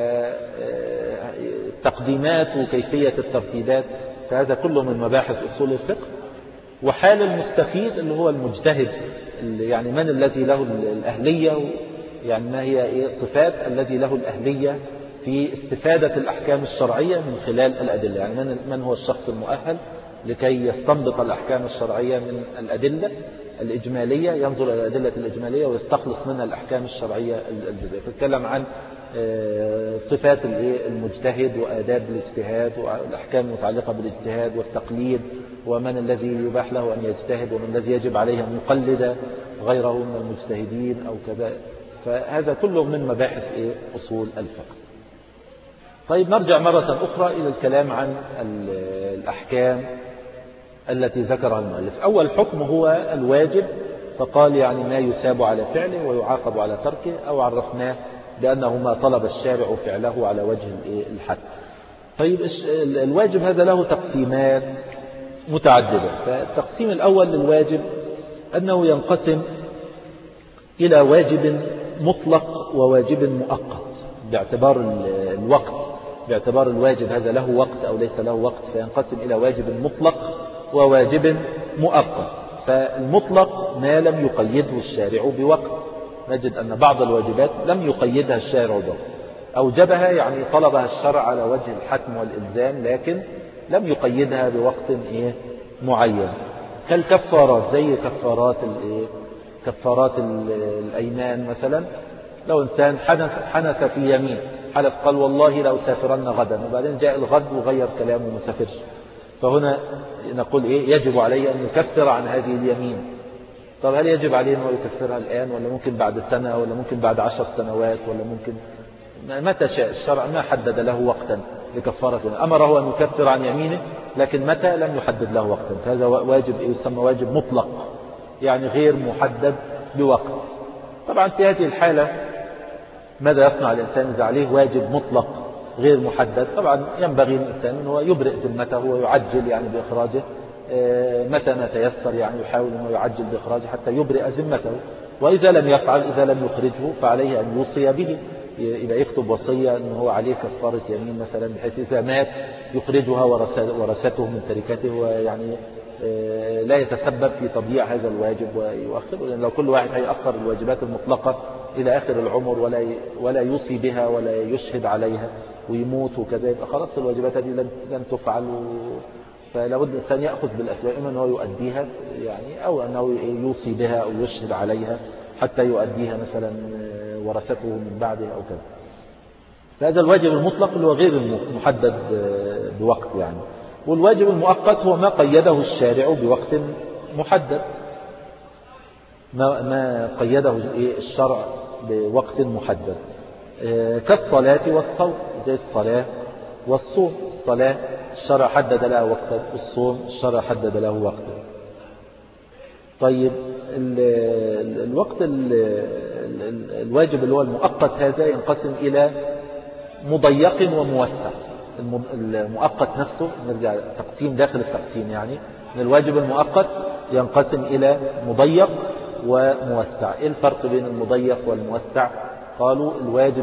فتقديمات وكيفية الترتيبات، فهذا كله من مباحث أصول الفقه. وحال المستفيد اللي هو المجتهد، يعني من الذي له الأهلية، يعني ما هي صفات الذي له الأهلية في استفادة الأحكام الشرعية من خلال الأدلة، يعني من من هو الشخص المؤهل لكي يستنبط الأحكام الشرعية من الأدلة الإجمالية، ينظر إلى الأدلة الإجمالية ويستخلص منها الأحكام الشرعية الجزئية. فنتكلم عن صفات المجتهد وآداب الاجتهاد والأحكام المتعلقة بالاجتهاد والتقليد، ومن الذي يباح له أن يجتهد ومن الذي يجب عليه أن يقلد غيره من المجتهدين أو كذا. فهذا كله من مباحث أصول الفقه. طيب نرجع مرة أخرى إلى الكلام عن الأحكام التي ذكرها المؤلف. أول حكم هو الواجب، فقال يعني ما يثاب على فعله ويعاقب على تركه، أو عرفناه بأنه ما طلب الشارع فعله على وجه الحد. طيب الواجب هذا له تقسيمات متعددة. فالتقسيم الأول للواجب أنه ينقسم إلى واجب مطلق وواجب مؤقت باعتبار الوقت، باعتبار الواجب هذا له وقت أو ليس له وقت، فينقسم إلى واجب مطلق وواجب مؤقت. فالمطلق ما لم يقيده الشارع بوقت، نجد أن بعض الواجبات لم يقيدها الشارع بوقت، أوجبها يعني طلبها الشرع على وجه الحتم والإلزام، لكن لم يقيدها بوقت إيه معين، كالكفارات، زي كفارات الإيه كفارات الأيمان مثلا. لو إنسان حنث, حنث في يمين، حلف قال والله لا أسافرن غدا، وبعدين جاء الغد وغير كلامه وما سافرش، فهنا نقول إيه يجب عليه أن يكفر عن هذه اليمين. طب هل يجب عليه أنه يكفرها الآن، ولا ممكن بعد سنة، ولا ممكن بعد عشر سنوات، ولا ممكن متى شاء؟ الشرع ما حدد له وقتا لكفارة، أمره أن يكفر عن يمينه، لكن متى لم يحدد له وقتا. فهذا واجب يسمى واجب مطلق، يعني غير محدد بوقت. طبعا في هذه الحالة ماذا يصنع الإنسان إذا عليه واجب مطلق غير محدد؟ طبعا ينبغي الإنسان أنه يبرئ ذمته ويعجل يعني بإخراجه متى ما تيسر، يعني يحاول أنه يعجل بإخراجه حتى يبرئ ذمته. وإذا لم يفعل، إذا لم يخرجه، فعليه أن يوصي به، إذا يكتب وصية أنه هو عليه كفارة يمين مثلا، بحيث إذا مات يخرجها ورثته من تركته، ويعني لا يتسبب في تضييع هذا الواجب ويؤخره. لأن لو كل واحد هيأخر الواجبات المطلقة إلى آخر العمر ولا ولا يوصي بها ولا يشهد عليها ويموت وكذا، يبقى خلاص الواجبات هذه لن تفعل. فلابد الإنسان يأخذ بالأسباب، إما أنه يؤديها يعني، أو أنه يوصي بها أو يشهد عليها حتى يؤديها مثلا ورثته من بعده أو كذا. فهذا الواجب المطلق اللي هو غير المحدد بوقت يعني. والواجب المؤقت هو ما قيده الشارع بوقت محدد، ما ما قيده الشرع بوقت محدد، كالصلاة والصوم، زي الصلاة والصوم. الصلاة الشرع حدد لها وقتا، الصوم الشرع حدد له وقتا. طيب ال ال الوقت ال ال الواجب اللي هو المؤقت هذا ينقسم إلى مضيق وموسع. المؤقت نفسه نرجع تقسيم داخل التقسيم، يعني من الواجب المؤقت ينقسم إلى مضيق وموسع. إيه الفرق بين المضيق والموسع؟ قالوا الواجب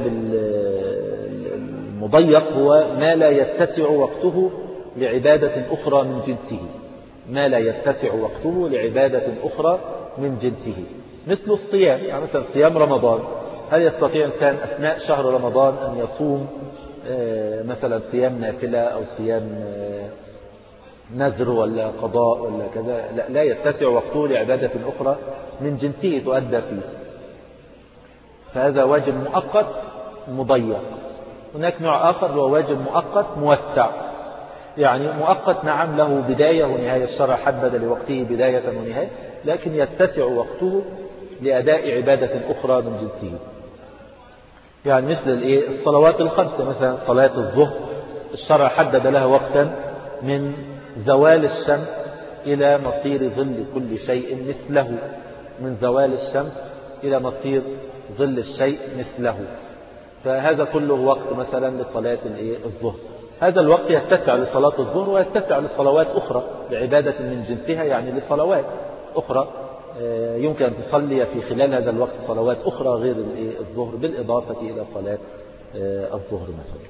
المضيق هو ما لا يتسع وقته لعبادة أخرى من جنسه، ما لا يتسع وقته لعبادة أخرى من جنسه، مثل الصيام. يعني مثلا صيام رمضان، هل يستطيع الإنسان أثناء شهر رمضان أن يصوم مثلا صيام نافلة أو صيام نذر ولا قضاء ولا كذا؟ لا, لا يتسع وقته لعبادة أخرى من جنسه تؤدى فيه، فهذا واجب مؤقت مضيق. هناك نوع آخر هو واجب مؤقت موسع، يعني مؤقت نعم له بداية ونهاية، الشرع حدد لوقته بداية ونهاية، لكن يتسع وقته لأداء عبادة أخرى من جنسه. يعني مثل الايه الصلوات الخمسة، مثلا صلاة الظهر الشرع حدد لها وقتا من زوال الشمس إلى مصير ظل كل شيء مثله، من زوال الشمس إلى مصير ظل الشيء مثله، فهذا كله وقت مثلا لصلاة الايه الظهر. هذا الوقت يتسع لصلاة الظهر ويتسع لصلوات أخرى لعبادة من جنسها، يعني لصلوات أخرى يمكن أن تصلي في خلال هذا الوقت صلوات أخرى غير الظهر، بالإضافة إلى صلاة الظهر مثلا.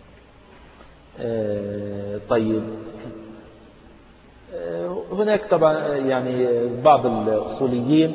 طيب هناك طبعا يعني بعض الأصوليين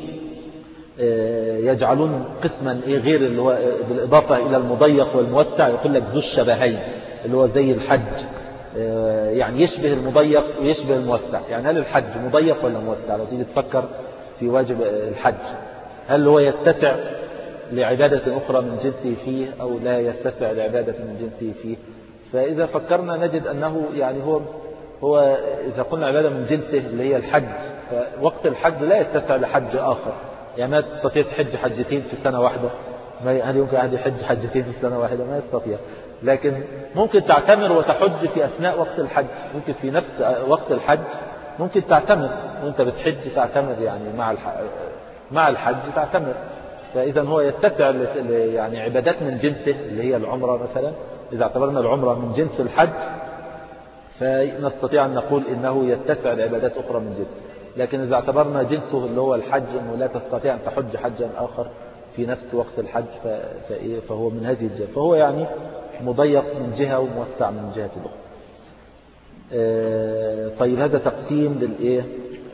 يجعلون قسما غير اللي هو بالإضافة إلى المضيق والموسع، يقول لك ذو الشبهين، اللي هو زي الحج، يعني يشبه المضيق ويشبه الموسع. يعني هل الحج مضيق ولا موسع؟ لو تيجي تفكر في واجب الحج، هل هو يتسع لعبادة أخرى من جنسه فيه أو لا يتسع لعبادة من جنسه فيه؟ فإذا فكرنا نجد أنه يعني هو هو إذا قلنا عبادة من جنسه اللي هي الحج، فوقت الحج لا يتسع لحج آخر، يعني ما تستطيع تحج حجتين في السنة واحدة. هل يمكن أحد يحج حجتين في السنة واحدة؟ ما يستطيع. لكن ممكن تعتمر وتحج في أثناء وقت الحج، ممكن في نفس وقت الحج ممكن تعتمر وانت بتحج تعتمر، يعني مع مع الحج تعتمر. فإذا هو يتسع يعني عبادات من جنسه اللي هي العمرة مثلا. إذا اعتبرنا العمرة من جنس الحج فنستطيع أن نقول إنه يتسع لعبادات أخرى من جنسه. لكن إذا اعتبرنا جنسه اللي هو الحج أنه لا تستطيع أن تحج حجا آخر في نفس وقت الحج فهو من هذه الجهة، فهو يعني مضيق من جهة وموسع من جهة أخرى. طيب هذا تقسيم للإيه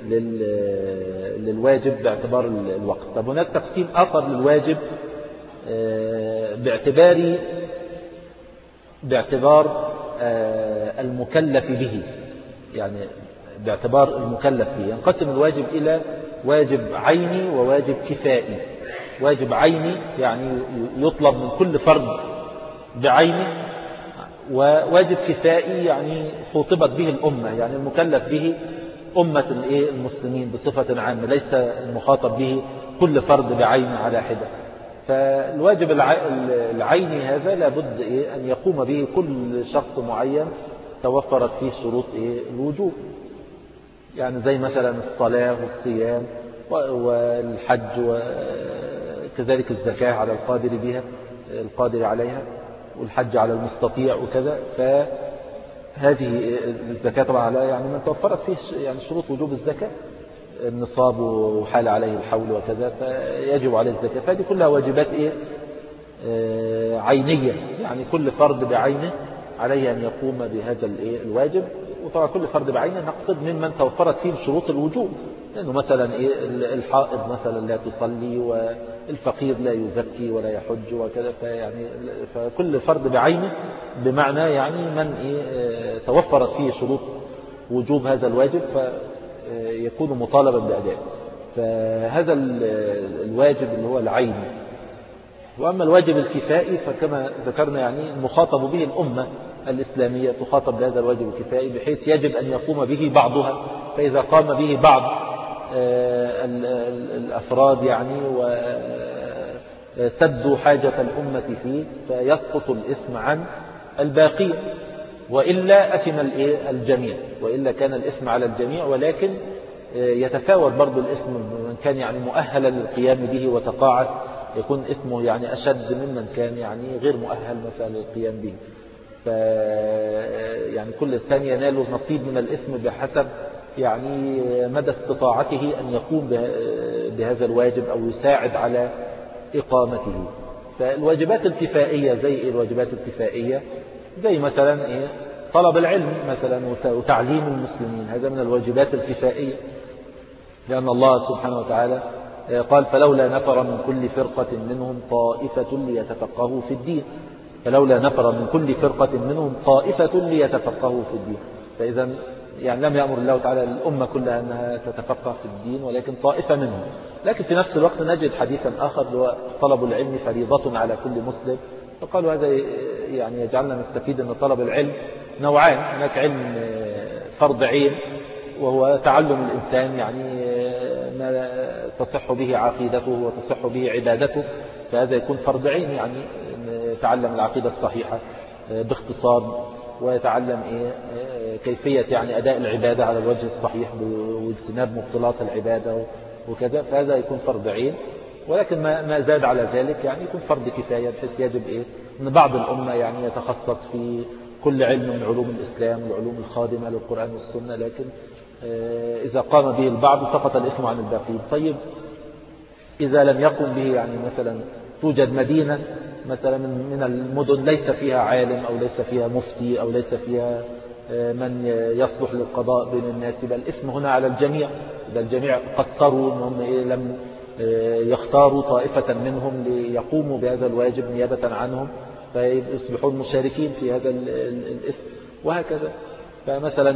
للواجب باعتبار الوقت. طب هناك تقسيم آخر للواجب باعتبار باعتبار المكلف به، يعني باعتبار المكلف به. ينقسم الواجب إلى واجب عيني وواجب كفائي. واجب عيني يعني يطلب من كل فرد بعينه، وواجب كفائي يعني خاطبت به الأمة، يعني المكلف به أمة المسلمين بصفة عامة، ليس المخاطب به كل فرد بعينه على حدة. فالواجب العيني هذا لابد أن يقوم به كل شخص معين توفرت فيه شروط الوجوب، يعني زي مثلا الصلاة والصيام والحج وكذلك الزكاة على القادر بها القادر عليها، والحج على المستطيع وكذا. فهذه الزكاة طبعا على يعني من توفرت فيه يعني شروط وجوب الزكاة، النصاب وحال عليه الحول وكذا، فيجب عليه الزكاة. فهذه كلها واجبات إيه آه عينية، يعني كل فرد بعينه عليه أن يقوم بهذا الإيه الواجب. وطبعا كل فرد بعينه نقصد ممن توفرت فيه شروط الوجوب، لأنه مثلا إيه الحائض مثلا لا تصلي، والفقير لا يزكي ولا يحج وكذا. فيعني فكل فرد بعينه بمعنى يعني من إيه توفرت فيه شروط وجوب هذا الواجب فيكون مطالبا بأدائه. فهذا الواجب اللي هو العيني. وأما الواجب الكفائي فكما ذكرنا يعني المخاطب به الأمة الإسلامية تخاطب بهذا الواجب الكفائي، بحيث يجب أن يقوم به بعضها. فإذا قام به بعض الأفراد يعني وسدوا حاجة الأمة فيه فيسقط الإثم عن الباقي، وإلا أثم الجميع، وإلا كان الإثم على الجميع. ولكن يتفاوت برضو الإثم، من كان يعني مؤهلا للقيام به وتقاعس يكون إثمه يعني أشد ممن كان يعني غير مؤهل مثلا للقيام به. ف يعني كل إنسان ينال نصيب من الإثم بحسب يعني مدى استطاعته أن يقوم بهذا الواجب أو يساعد على إقامته. فالواجبات الكفائية زي الواجبات الكفائية زي مثلا إيه طلب العلم مثلا وتعليم المسلمين، هذا من الواجبات الكفائية، لأن الله سبحانه وتعالى قال فلولا نفر من كل فرقة منهم طائفة ليتفقهوا في الدين. فلولا نفر من كل فرقة منهم طائفة ليتفقهوا في الدين. فإذا يعني لم يأمر الله تعالى الأمة كلها أنها تتفقه في الدين، ولكن طائفة منهم. لكن في نفس الوقت نجد حديثا آخر هو طلب العلم فريضة على كل مسلم. فقالوا هذا يعني يجعلنا نستفيد أن طلب العلم نوعان، هناك علم فرض عين وهو تعلم الإنسان يعني ما تصح به عقيدته وتصح به عبادته، فهذا يكون فرض عين، يعني يتعلم العقيدة الصحيحة باختصار، ويتعلم إيه كيفية يعني أداء العبادة على الوجه الصحيح واجتناب مبطلات العبادة وكذا، فهذا يكون فرض عين. ولكن ما زاد على ذلك يعني يكون فرض كفاية، بحيث يجب إيه أن بعض الأمة يعني يتخصص في كل علم من علوم الإسلام والعلوم الخادمة للقرآن والسنة، لكن إذا قام به البعض سقط الإثم عن الباقين. طيب إذا لم يقم به يعني مثلا توجد مدينة مثلا من المدن ليس فيها عالم أو ليس فيها مفتي أو ليس فيها من يصلح للقضاء بين الناس، بل الإثم هنا على الجميع. إذا الجميع قصروا أنهم لم يختاروا طائفة منهم ليقوموا بهذا الواجب نيابة عنهم فيصبحون مشاركين في هذا الإثم وهكذا. فمثلا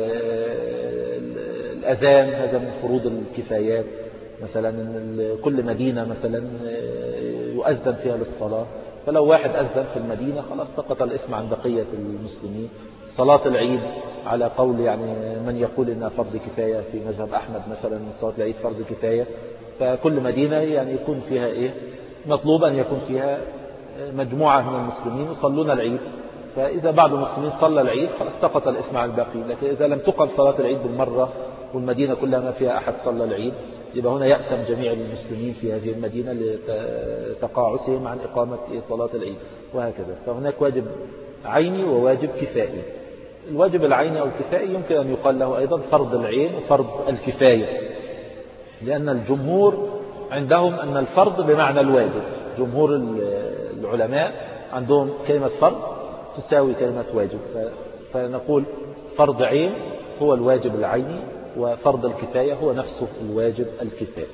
الأذان هذا من فروض الكفايات، مثلا كل مدينة مثلا يؤذن فيها للصلاة، فلو واحد أذن في المدينة خلاص سقط الإثم عن بقية المسلمين. صلاة العيد على قول يعني من يقول إنها فرض كفاية في مذهب أحمد مثلا، صلاة العيد فرض كفاية، فكل مدينة يعني يكون فيها إيه مطلوب أن يكون فيها مجموعة من المسلمين يصلون العيد فإذا بعض المسلمين صلى العيد خلاص سقط الإثم عن الباقي. لكن إذا لم تقم صلاة العيد بالمرة والمدينة كلها ما فيها أحد صلى العيد، يبقى هنا يأثم جميع المسلمين في هذه المدينة لتقاعسهم عن إقامة صلاة العيد وهكذا. فهناك واجب عيني وواجب كفائي. الواجب العيني أو الكفائي يمكن أن يقال له أيضا فرض العين وفرض الكفاية، لأن الجمهور عندهم أن الفرض بمعنى الواجب. جمهور العلماء عندهم كلمة فرض تساوي كلمة واجب، فنقول فرض عين هو الواجب العيني، وفرض الكفاية هو نفسه الواجب الكفاية.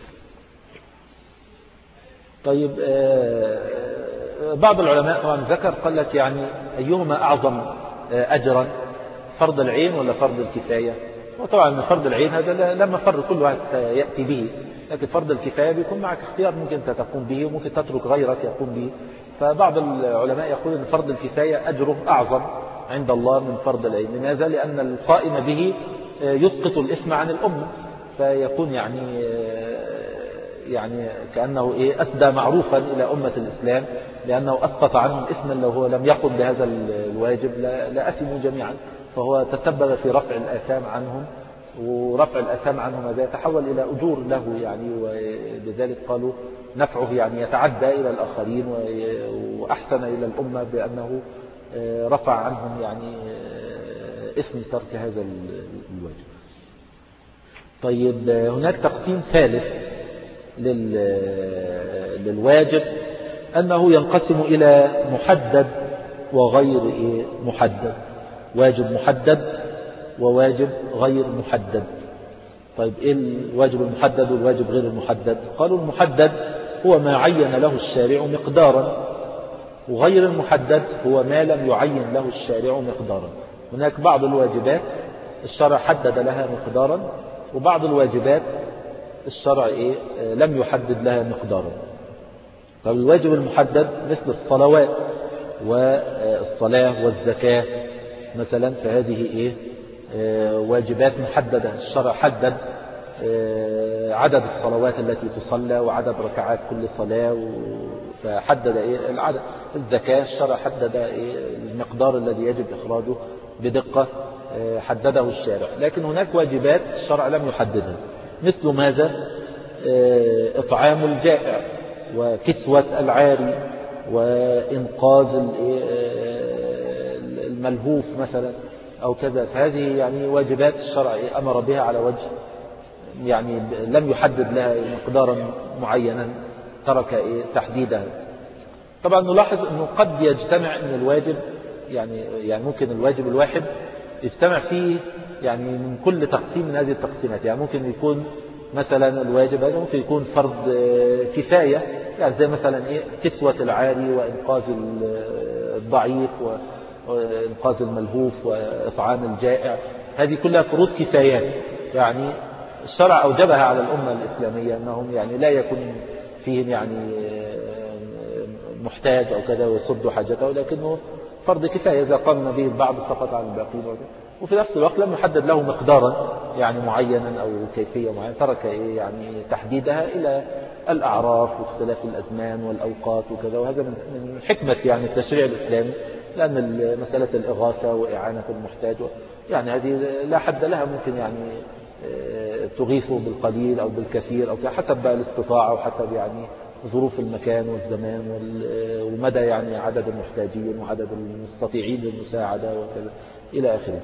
طيب بعض العلماء طبعا ذكر قال لك يعني أيهما أعظم أجرا، فرض العين ولا فرض الكفاية؟ وطبعا فرض العين هذا لما فرض كل واحد يأتي به، لكن فرض الكفاية بيكون معك اختيار، ممكن أنت تقوم به وممكن تترك غيرك يقوم به. فبعض العلماء يقول أن فرض الكفاية أجره أعظم عند الله من فرض العين. لماذا؟ لأن القائم به يسقط الإثم عن الأمة، فيكون يعني يعني كأنه إيه أسدى معروفا إلى أمة الإسلام، لأنه أسقط عنهم إثما لو هو لم يقم بهذا الواجب لأثموا جميعا. فهو تسبب في رفع الآثام عنهم، ورفع الآثام عنهم هذا يتحول إلى أجور له يعني، ولذلك قالوا نفعه يعني يتعدى إلى الآخرين وأحسن إلى الأمة بأنه رفع عنهم يعني إثم ترك هذا الواجب. طيب هناك تقسيم ثالث للواجب، أنه ينقسم إلى محدد وغير محدد. واجب محدد وواجب غير محدد. طيب إيه الواجب المحدد والواجب غير المحدد؟ قالوا المحدد هو ما عين له الشارع مقدارا، وغير المحدد هو ما لم يعين له الشارع مقدارا. هناك بعض الواجبات الشرع حدد لها مقدارا، وبعض الواجبات الشرع إيه لم يحدد لها مقدارا. طيب الواجب المحدد مثل الصلوات والصلاة والزكاة مثلا، فهذه إيه واجبات محددة. الشرع حدد عدد الصلوات التي تصلى وعدد ركعات كل صلاة، فحدد إيه العدد. الزكاة الشرع حدد إيه المقدار الذي يجب إخراجه بدقة، حدده الشارع. لكن هناك واجبات الشرع لم يحددها، مثل ماذا؟ إطعام الجائع وكسوة العاري وإنقاذ الملهوف مثلا أو كذا. فهذه يعني واجبات الشرع أمر بها على وجه يعني لم يحدد لها مقدارا معينا، ترك تحديدها. طبعا نلاحظ أنه قد يجتمع أن الواجب يعني يعني ممكن الواجب الواحد يجتمع فيه يعني من كل تقسيم من هذه التقسيمات. يعني ممكن يكون مثلا الواجب هذا ممكن يكون فرض كفاية، يعني زي مثلا إيه كسوة العاري وإنقاذ الضعيف وإنقاذ الملهوف وإطعام الجائع. هذه كلها فروض كفايات، يعني الشرع أوجبها على الأمة الإسلامية أنهم يعني لا يكون فيهم يعني محتاج أو كذا ويصد حاجته، لكنه فرض كفاية إذا قام به البعض سقط عن الباقين. وفي نفس الوقت لم يحدد له مقدارا يعني معينا أو كيفية معينة، ترك يعني تحديدها إلى الأعراف واختلاف الأزمان والأوقات وكذا. وهذا من حكمة يعني التشريع الإسلامي، لأن مسألة الإغاثة وإعانة المحتاج يعني هذه لا حد لها، ممكن يعني تغيثوا بالقليل أو بالكثير أو حسب الاستطاعة وحسب يعني ظروف المكان والزمان ومدى يعني عدد المحتاجين وعدد المستطيعين للمساعدة وكذا إلى آخره.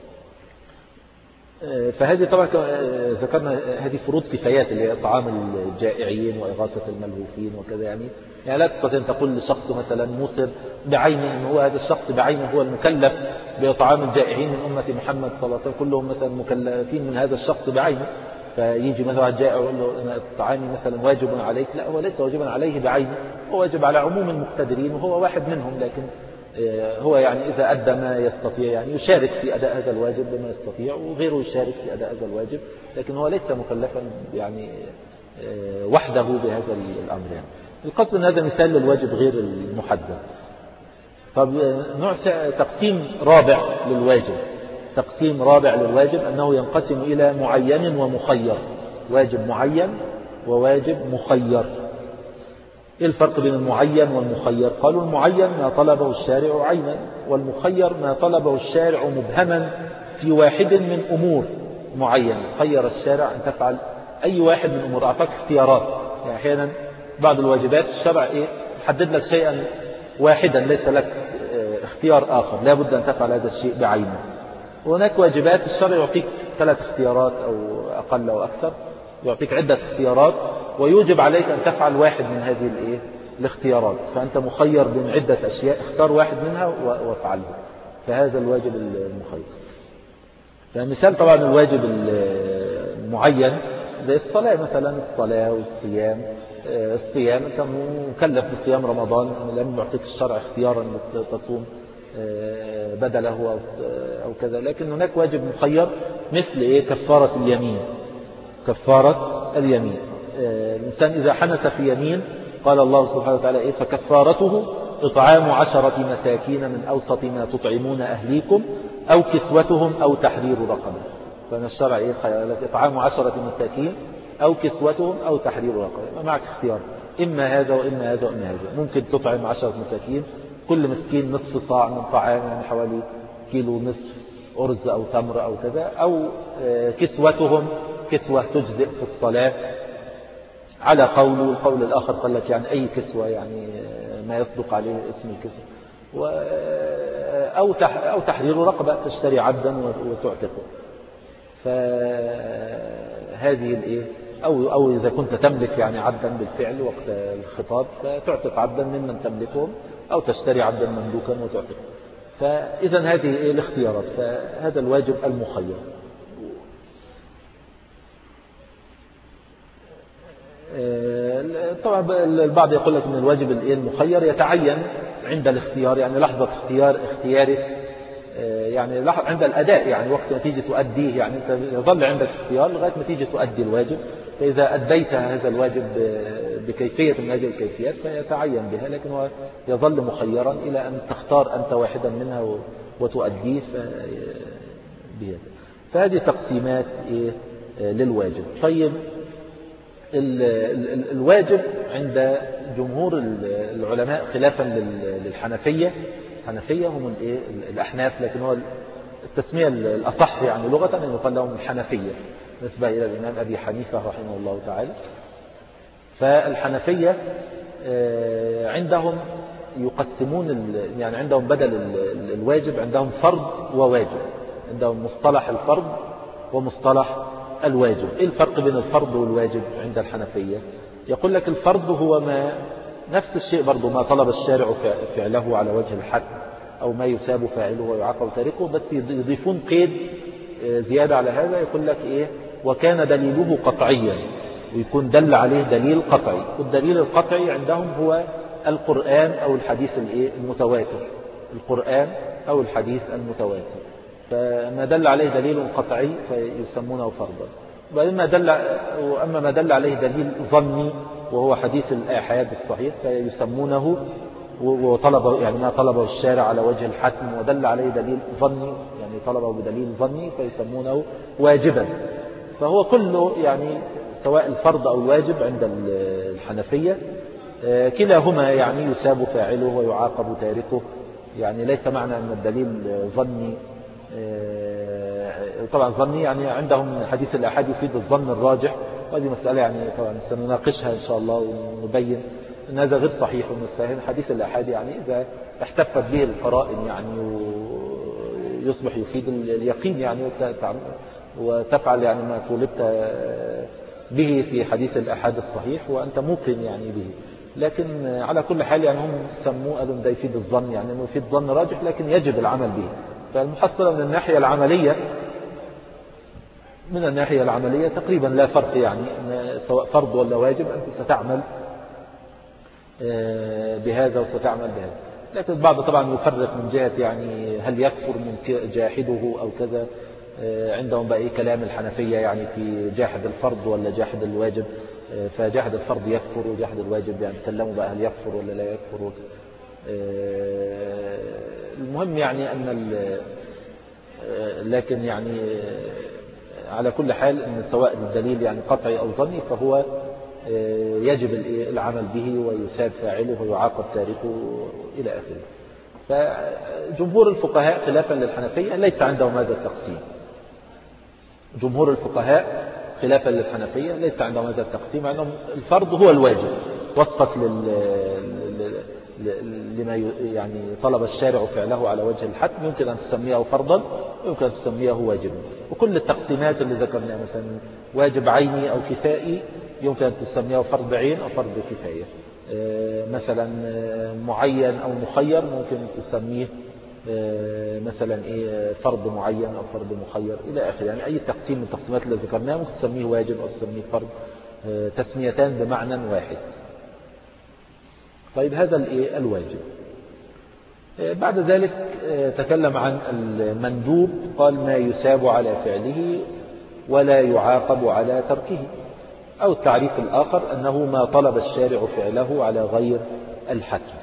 فهذه طبعا ذكرنا هذه فروض كفايات اللي هي طعام الجائعين وإغاثة الملهوفين وكذا. يعني يعني لا تستطيع أن تقول لشخص مثلا موسر بعينه أنه هو هذا الشخص بعينه هو المكلف بطعام الجائعين من أمة محمد صلى الله عليه وسلم، كلهم مثلا مكلفين من هذا الشخص بعينه. فيجي مثلا واحد جائع ويقول له أن طعامي مثلا واجب عليك، لا هو ليس واجبا عليه بعينه، هو واجب على عموم المقتدرين وهو واحد منهم. لكن هو يعني إذا أدى ما يستطيع يعني يشارك في أداء هذا الواجب بما يستطيع، وغيره يشارك في أداء هذا الواجب، لكن هو ليس مكلفا يعني وحده بهذا الأمر. يعني القصد أن هذا مثال للواجب غير المحدد. طب نوع تقسيم رابع للواجب، تقسيم رابع للواجب أنه ينقسم إلى معين ومخير. واجب معين وواجب مخير. إيه الفرق بين المعين والمخير؟ قالوا المعين ما طلبه الشارع عينا، والمخير ما طلبه الشارع مبهما في واحد من أمور معين. خير الشارع أن تفعل أي واحد من أمور، أعطاك اختيارات. يعني أحيانا بعض الواجبات الشرع إيه حدد لك شيئا واحدا ليس لك اختيار آخر، لا بد أن تفعل هذا الشيء بعينه. وهناك واجبات الشرع يعطيك ثلاث اختيارات أو أقل أو أكثر، يعطيك عدة اختيارات ويوجب عليك أن تفعل واحد من هذه الإيه الاختيارات، فأنت مخير بين عدة أشياء، اختار واحد منها وافعله، فهذا الواجب المخير. فمثال طبعا الواجب المعين زي الصلاة مثلا، الصلاة والصيام. الصيام أنت مكلف بصيام رمضان، لم يعطيك الشرع اختيارا تصوم بدله أو كذا، لكن هناك واجب مخير مثل إيه كفارة اليمين. كفارة اليمين، الإنسان إذا حنث في يمين قال الله سبحانه وتعالى إيه فكفارته إطعام عشرة مساكين من أوسط ما تطعمون أهليكم أو كسوتهم أو تحرير رقبة. فأن الشرع إيه إطعام عشرة مساكين أو كسوتهم أو تحرير رقبة، ما معك اختيار، إما هذا وإما هذا وإما هذا. ممكن تطعم عشرة مساكين، كل مسكين نصف صاع من طعام، يعني حوالي كيلو نصف أرز أو تمر أو كذا، أو كسوتهم كسوة تجزئ في الصلاة على قول، والقول الآخر قال لك يعني أي كسوة، يعني ما يصدق عليه اسم الكسوة، أو أو تحرير رقبة، تشتري عبدا وتعتقه. فهذه الإيه أو أو إذا كنت تملك يعني عبدا بالفعل وقت الخطاب فتعتق عبدا ممن تملكهم، أو تشتري عبدا مملوكا وتعتقه. فإذا هذه الاختيارات، فهذا الواجب المخير. طبعا البعض يقول لك ان الواجب المخير يتعين عند الاختيار، يعني لحظة اختيار اختيارك، يعني عند الأداء، يعني وقت ما تيجي تؤديه، يعني انت يظل عندك اختيار لغاية ما تيجي تؤدي الواجب، فإذا أديت هذا الواجب بكيفية من هذه الكيفيات فيتعين بها، لكن هو يظل مخيرا إلى أن تختار أنت واحدا منها وتؤديه بهذا. فهذه تقسيمات إيه للواجب. طيب الواجب عند جمهور العلماء خلافا للحنفية، الحنفية هم الأحناف، لكن هو التسمية الأصح يعني لغة أن يقال لهم الحنفية نسبة إلى الإمام أبي حنيفة رحمه الله تعالى. فالحنفية عندهم يقسمون، يعني عندهم بدل الواجب عندهم فرض وواجب، عندهم مصطلح الفرض ومصطلح الواجب. إيه الفرق بين الفرض والواجب عند الحنفية؟ يقول لك الفرض هو ما نفس الشيء برضو ما طلب الشارع فعله على وجه الحد أو ما يساب فاعله ويعاقب تاركه، بس يضيفون قيد زيادة على هذا، يقول لك إيه وكان دليله قطعيا، ويكون دل عليه دليل قطعي. والدليل القطعي عندهم هو القرآن أو الحديث المتواتر، القرآن أو الحديث المتواتر. فما دل عليه دليل قطعي فيسمونه فرضا. وإما دل وأما ما دل عليه دليل ظني وهو حديث الآحاد الصحيح فيسمونه، وطلب يعني ما طلبه الشارع على وجه الحتم ودل عليه دليل ظني، يعني طلبه بدليل ظني فيسمونه واجبا. فهو كله يعني سواء الفرض أو الواجب عند الحنفية كلاهما يعني يساب فاعله ويعاقب تاركه. يعني ليس معنى أن الدليل ظني، طبعا ظني يعني عندهم حديث الآحاد يفيد الظن الراجح، وهذه مسألة يعني طبعا سنناقشها إن شاء الله ونبين أن هذا غير صحيح ومن الصحيح. حديث الآحاد يعني إذا احتفت به القرائن يعني ويصبح يفيد اليقين يعني وتفعل يعني ما طلبت به في حديث الآحاد الصحيح وأنت موقن يعني به. لكن على كل حال يعني هم سموه أظن ده يفيد الظن، يعني أنه يفيد ظن راجح لكن يجب العمل به. فالمحصلة من الناحية العملية من الناحية العملية تقريبا لا فرق، يعني سواء فرض ولا واجب أنت ستعمل بهذا وستعمل بهذا. لكن البعض طبعا يفرق من جهة يعني هل يكفر من جاحده أو كذا. عندهم بقى كلام الحنفية يعني في جاحد الفرض ولا جاحد الواجب، فجاحد الفرض يكفر وجاحد الواجب يعني تكلموا بقى هل يكفر ولا لا يكفر. المهم يعني أن لكن يعني على كل حال أن سواء الدليل يعني قطعي أو ظني فهو يجب العمل به ويساب فاعله ويعاقب تاركه إلى آخره. فجمهور الفقهاء خلافا للحنفية ليس عندهم هذا التقسيم. جمهور الفقهاء خلافا للحنفية ليس عندهم هذا التقسيم، عندهم الفرض هو الواجب وصفا لما يعني طلب الشارع فعله على وجه الحتم، يمكن أن تسميه فرضا ويمكن أن تسميه واجبا. وكل التقسيمات اللي ذكرناها مثلا واجب عيني أو كفائي يمكن أن تسميه فرض عين أو فرض كفاية. مثلا معين أو مخير ممكن تسميه مثلا إيه فرض معين أو فرض مخير إلى آخره. يعني أي تقسيم من التقسيمات اللي ذكرناها ممكن تسميه واجب أو تسميه فرض، تسميتان بمعنى واحد. طيب هذا الإيه الواجب. بعد ذلك تكلم عن المندوب، قال ما يساب على فعله ولا يعاقب على تركه، أو التعريف الآخر أنه ما طلب الشارع فعله على غير الحتم.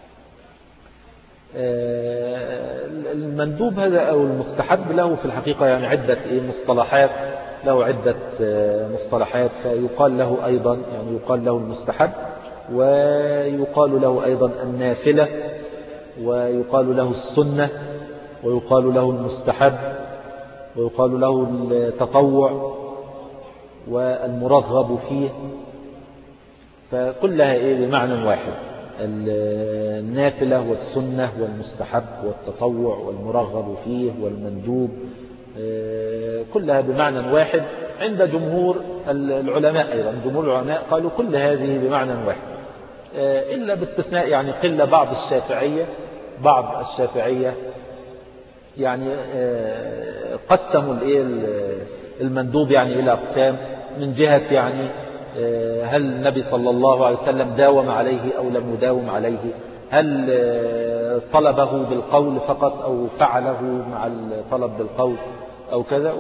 المندوب هذا أو المستحب له في الحقيقة يعني عدة مصطلحات، له عدة مصطلحات. فيقال له أيضا يعني يقال له المستحب، ويقال له أيضا النافلة، ويقال له السنة، ويقال له المستحب، ويقال له التطوع والمرغب فيه. فكلها إيه بمعنى واحد، النافلة والسنة والمستحب والتطوع والمرغب فيه والمندوب، كلها بمعنى واحد عند جمهور العلماء. أيضا جمهور العلماء قالوا كل هذه بمعنى واحد، إلا باستثناء يعني قلة بعض الشافعية. بعض الشافعية يعني قسموا المندوب يعني إلى أقسام، من جهة يعني هل النبي صلى الله عليه وسلم داوم عليه أو لم يداوم عليه، هل طلبه بالقول فقط أو فعله مع الطلب بالقول أو كذا.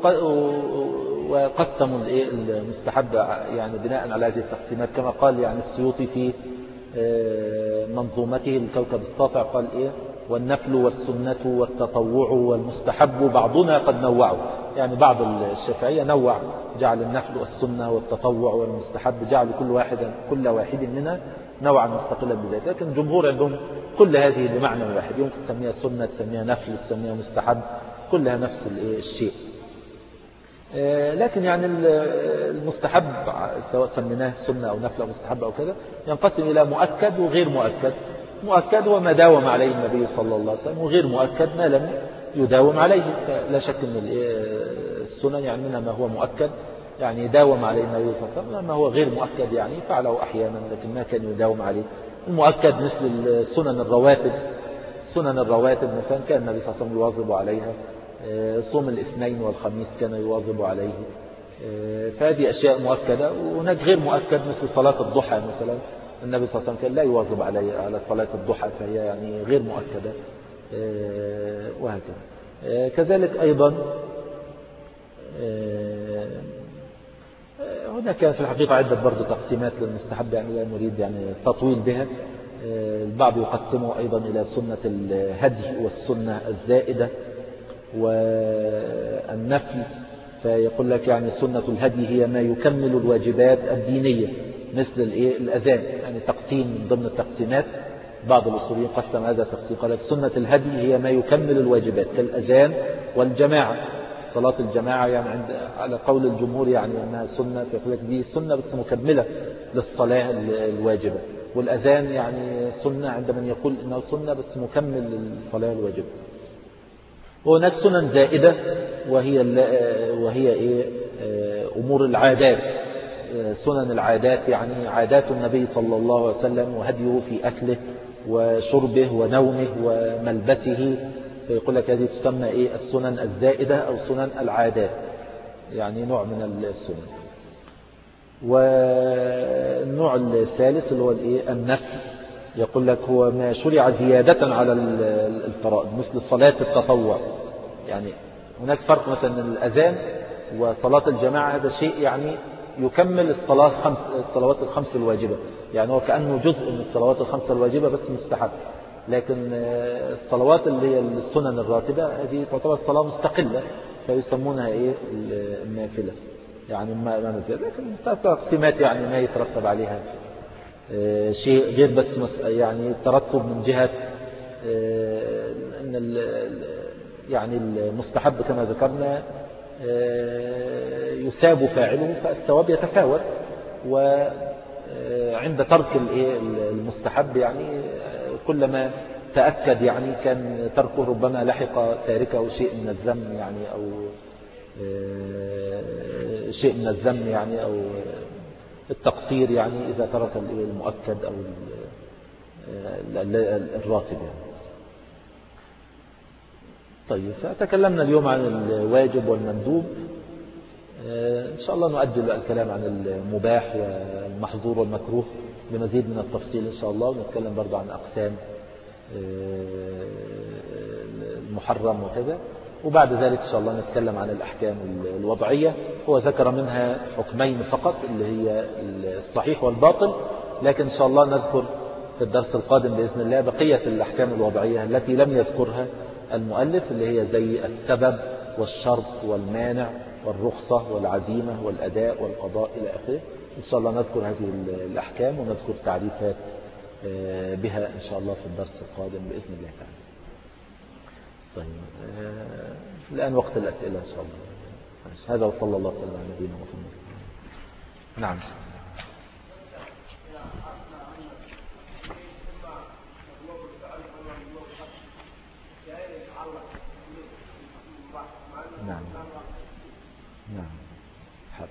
وقسموا المستحب يعني بناء على هذه التقسيمات، كما قال يعني السيوطي في منظومته الكوكب الساطع، قال إيه والنفل والسنة والتطوع والمستحب بعضنا قد نوعوا. يعني بعض الشافعية نوع، جعل النفل والسنة والتطوع والمستحب جعل كل واحد كل واحد منها نوعا مستقلا بذاته، لكن الجمهور عندهم كل هذه بمعنى واحد، يمكن تسميها سنة، تسميها نفل، تسميها مستحب، كلها نفس الشيء. لكن يعني المستحب سواء سميناه سنة أو نفل أو مستحب أو كذا ينقسم إلى مؤكد وغير مؤكد. مؤكد هو ما داوم عليه النبي صلى الله عليه وسلم، وغير مؤكد ما لم يداوم عليه. لا شك أن السنن يعني منها ما هو مؤكد يعني داوم عليه النبي صلى الله عليه وسلم، ما هو غير مؤكد يعني فعله أحيانا لكن ما كان يداوم عليه. المؤكد مثل السنن الرواتب، سنن الرواتب مثلا كان النبي صلى الله عليه وسلم يواظب عليها، صوم الاثنين والخميس كان يواظب عليه، فهذه أشياء مؤكدة. وهناك غير مؤكد مثل صلاة الضحى مثلا، النبي صلى الله عليه وسلم كان لا يواظب عليه على صلاة الضحى، فهي يعني غير مؤكدة وهكذا. كذلك أيضا هنا كان في الحقيقة عدة برضو تقسيمات للمستحب، يعني لا نريد يعني التطويل بها. البعض يقسمه أيضا إلى سنة الهدي والسنة الزائدة والنفل. فيقول لك يعني سنة الهدي هي ما يكمل الواجبات الدينية مثل الأذان، يعني تقسيم ضمن التقسيمات. بعض الأصوليين قسم هذا التقسيم، قال لك سنة الهدي هي ما يكمل الواجبات كالأذان والجماعة، صلاة الجماعة يعني عند على قول الجمهور يعني أنها سنة، فيقول لك دي سنة بس مكملة للصلاة الواجبة. والأذان يعني سنة عند من يقول إنه سنة بس مكمل للصلاة الواجبة. وهناك سنن زائدة وهي وهي إيه أمور العادات، سنن العادات يعني عادات النبي صلى الله عليه وسلم وهديه في أكله وشربه ونومه وملبسه. فيقول لك هذه تسمى إيه السنن الزائدة أو سنن العادات، يعني نوع من السنن. والنوع الثالث اللي هو الإيه النفل، يقول لك هو ما شرع زيادة على الفرائض مثل صلاة التطوع. يعني هناك فرق مثلا الأذان وصلاة الجماعة، هذا شيء يعني يكمل الصلاة خمس الصلوات الخمس الواجبة، يعني هو كأنه جزء من الصلوات الخمس الواجبة بس مستحب. لكن الصلوات اللي هي السنن الراتبة هذه تعتبر صلاة مستقلة فيسمونها إيه النافلة. يعني ما ما نزل، لكن تقسيمات يعني ما يترتب عليها شيء غير بس يعني الترتب من جهة أن يعني المستحب كما ذكرنا يساب فاعله فالثواب يتفاوت، وعند ترك المستحب يعني كلما تأكد يعني كان تركه ربما لحق تاركه شيء من الذم يعني أو شيء من الذم يعني أو التقصير يعني إذا ترك المؤكد أو الراتب يعني. طيب، فتكلمنا اليوم عن الواجب والمندوب، إن شاء الله نؤجل الكلام عن المباح والمحظور والمكروه بمزيد من التفصيل إن شاء الله، ونتكلم برضه عن أقسام المحرم وكذا، وبعد ذلك إن شاء الله نتكلم عن الأحكام الوضعية. هو ذكر منها حكمين فقط اللي هي الصحيح والباطل، لكن إن شاء الله نذكر في الدرس القادم بإذن الله بقية الأحكام الوضعية التي لم يذكرها المؤلف، اللي هي زي السبب والشرط والمانع والرخصة والعزيمة والأداء والقضاء إلى آخره. إن شاء الله نذكر هذه الأحكام ونذكر تعريفات بها إن شاء الله في الدرس القادم بإذن الله تعالى. طيب، الآن وقت الأسئلة إن شاء الله. هذا وصلى الله وسلم على نبينا محمد. نعم. نعم نعم حاضر.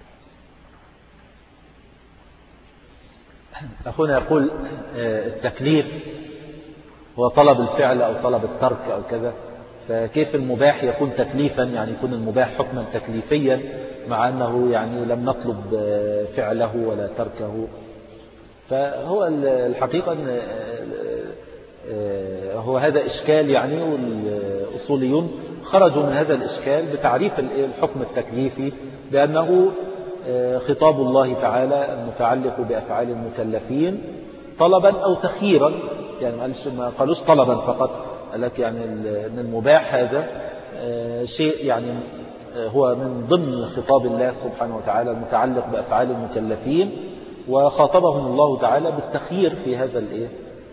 أخونا يقول التكليف هو طلب الفعل أو طلب الترك أو كذا، فكيف المباح يكون تكليفا، يعني يكون المباح حكما تكليفيا مع أنه يعني لم نطلب فعله ولا تركه؟ فهو الحقيقة أن هو هذا إشكال يعني، والأصوليون خرجوا من هذا الإشكال بتعريف الحكم التكليفي بأنه خطاب الله تعالى المتعلق بأفعال المكلفين طلبا أو تخييرا، يعني ما قالوش طلبا فقط، قال لك يعني أن المباح هذا شيء يعني هو من ضمن خطاب الله سبحانه وتعالى المتعلق بأفعال المكلفين، وخاطبهم الله تعالى بالتخيير في هذا الإيه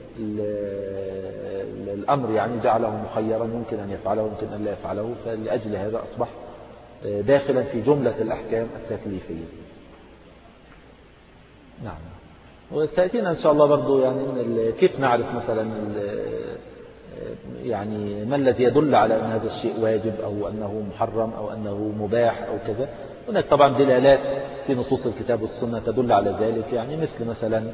الأمر، يعني جعله مخيرا، يمكن أن يفعله يمكن أن لا يفعله، فلأجل هذا أصبح داخلا في جملة الأحكام التكليفية. نعم. وسيأتينا إن شاء الله برضو يعني كيف نعرف مثلا يعني ما الذي يدل على أن هذا الشيء واجب أو أنه محرم أو أنه مباح أو كذا. هناك طبعا دلالات في نصوص الكتاب والسنة تدل على ذلك، يعني مثل مثلا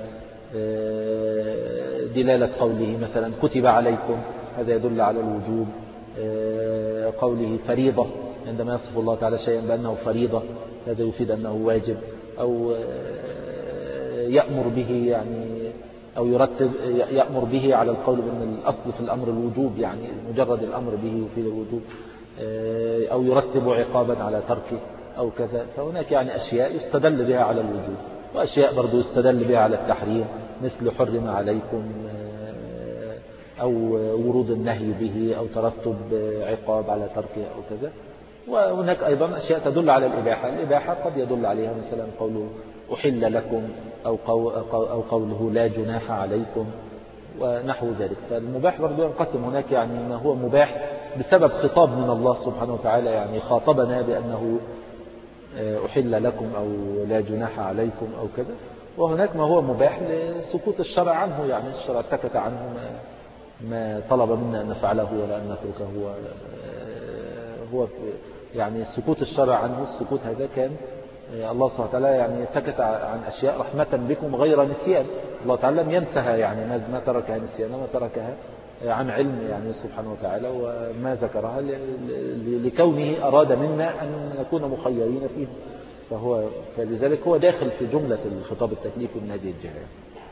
دلالة قوله مثلا كتب عليكم، هذا يدل على الوجوب. قوله فريضة، عندما يصف الله تعالى شيئا بأنه فريضة هذا يفيد أنه واجب. أو يأمر به يعني أو يرتب يأمر به على القول بأن الأصل في الأمر الوجوب، يعني مجرد الأمر به يفيد الوجوب. أو يرتب عقابا على تركه أو كذا. فهناك يعني أشياء يستدل بها على الوجوب، وأشياء برضو يستدل بها على التحريم، مثل حرم عليكم، أو ورود النهي به، أو ترتب عقاب على تركه أو كذا. وهناك أيضا أشياء تدل على الإباحة. الإباحة قد يدل عليها مثلا قوله أحل لكم، أو أو قوله لا جناح عليكم ونحو ذلك. فالمباح برضو ينقسم، هناك يعني ما هو مباح بسبب خطاب من الله سبحانه وتعالى، يعني خاطبنا بأنه أحل لكم أو لا جناح عليكم أو كذا. وهناك ما هو مباح لسكوت الشرع عنه، يعني الشرع سكت عنه ما, ما طلب منا أن نفعله ولا أن نتركه. هو, هو يعني سكوت الشرع عنه، السكوت هذا كان الله سبحانه وتعالى يعني سكت عن أشياء رحمة بكم غير نسيان. الله تعالى لم ينسها، يعني ما تركها نسيانا، ما تركها عن علم يعني سبحانه وتعالى، وما ذكرها لكونه أراد منا أن نكون مخيرين فيه. فهو فلذلك هو داخل في جملة الخطاب التكليفي من هذه الجهة.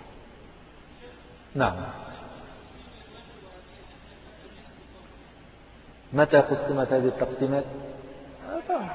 نعم. متى قسمت هذه التقسيمات؟ آه طبعا.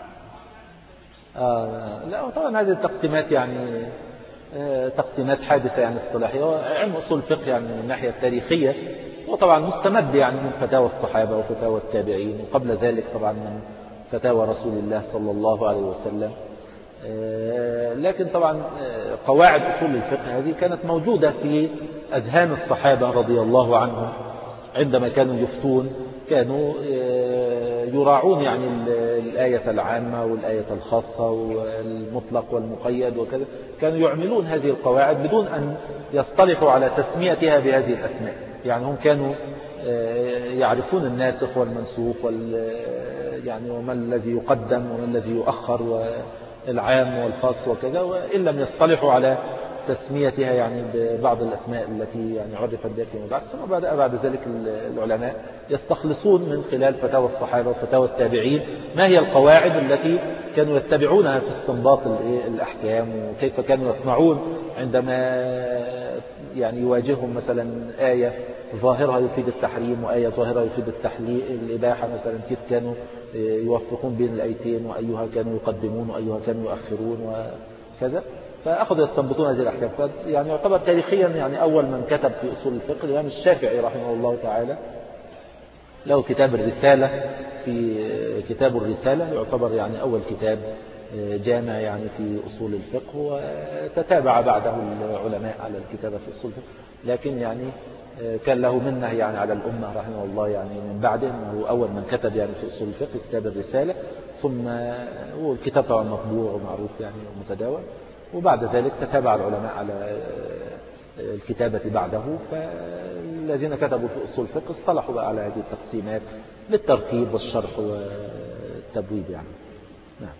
آه لا طبعا هذه التقسيمات يعني آه تقسيمات حادثة يعني اصطلاحية. علم أصول الفقه يعني من الناحية التاريخية وطبعا مستمد يعني من فتاوى الصحابة وفتاوى التابعين، وقبل ذلك طبعا من فتاوى رسول الله صلى الله عليه وسلم. لكن طبعا قواعد أصول الفقه هذه كانت موجودة في أذهان الصحابة رضي الله عنهم عندما كانوا يفتون، كانوا يراعون يعني الآية العامة والآية الخاصة والمطلق والمقيد وكذا، كانوا يعملون هذه القواعد بدون أن يصطلحوا على تسميتها بهذه الأسماء. يعني هم كانوا يعرفون الناسخ والمنسوخ يعني وما الذي يقدم وما الذي يؤخر والعام والخاص وكذا، وإن لم يصطلحوا على تسميتها يعني ببعض الأسماء التي يعني عرفت بها فيما بعد. ثم بعد بعد ذلك العلماء يستخلصون من خلال فتاوى الصحابة وفتاوى التابعين ما هي القواعد التي كانوا يتبعونها في استنباط الأحكام، وكيف كانوا يصنعون عندما يعني يواجههم مثلا آية ظاهرها يفيد التحريم وآية ظاهرها يفيد التحليل الإباحة مثلا، كيف كانوا يوفقون بين الآيتين وأيها كانوا يقدمون وأيها كانوا يؤخرون وكذا. فأخذوا يستنبطون هذه الأحكام. يعني يعتبر تاريخيا يعني أول من كتب في أصول الفقه الإمام الشافعي رحمه الله تعالى، له كتاب الرسالة، في كتاب الرسالة يعتبر يعني أول كتاب جامع يعني في أصول الفقه، وتتابع بعده العلماء على الكتابة في أصول الفقه، لكن يعني كان له منه يعني على الأمة رحمه الله يعني من بعده، أنه أول من كتب يعني في أصول الفقه كتاب الرسالة، ثم والكتاب طبعا مطبوع ومعروف يعني ومتداول، وبعد ذلك تتابع العلماء على الكتابة بعده. فالذين كتبوا في أصول الفقه اصطلحوا بقى على هذه التقسيمات للترتيب والشرح والتبويب يعني. نعم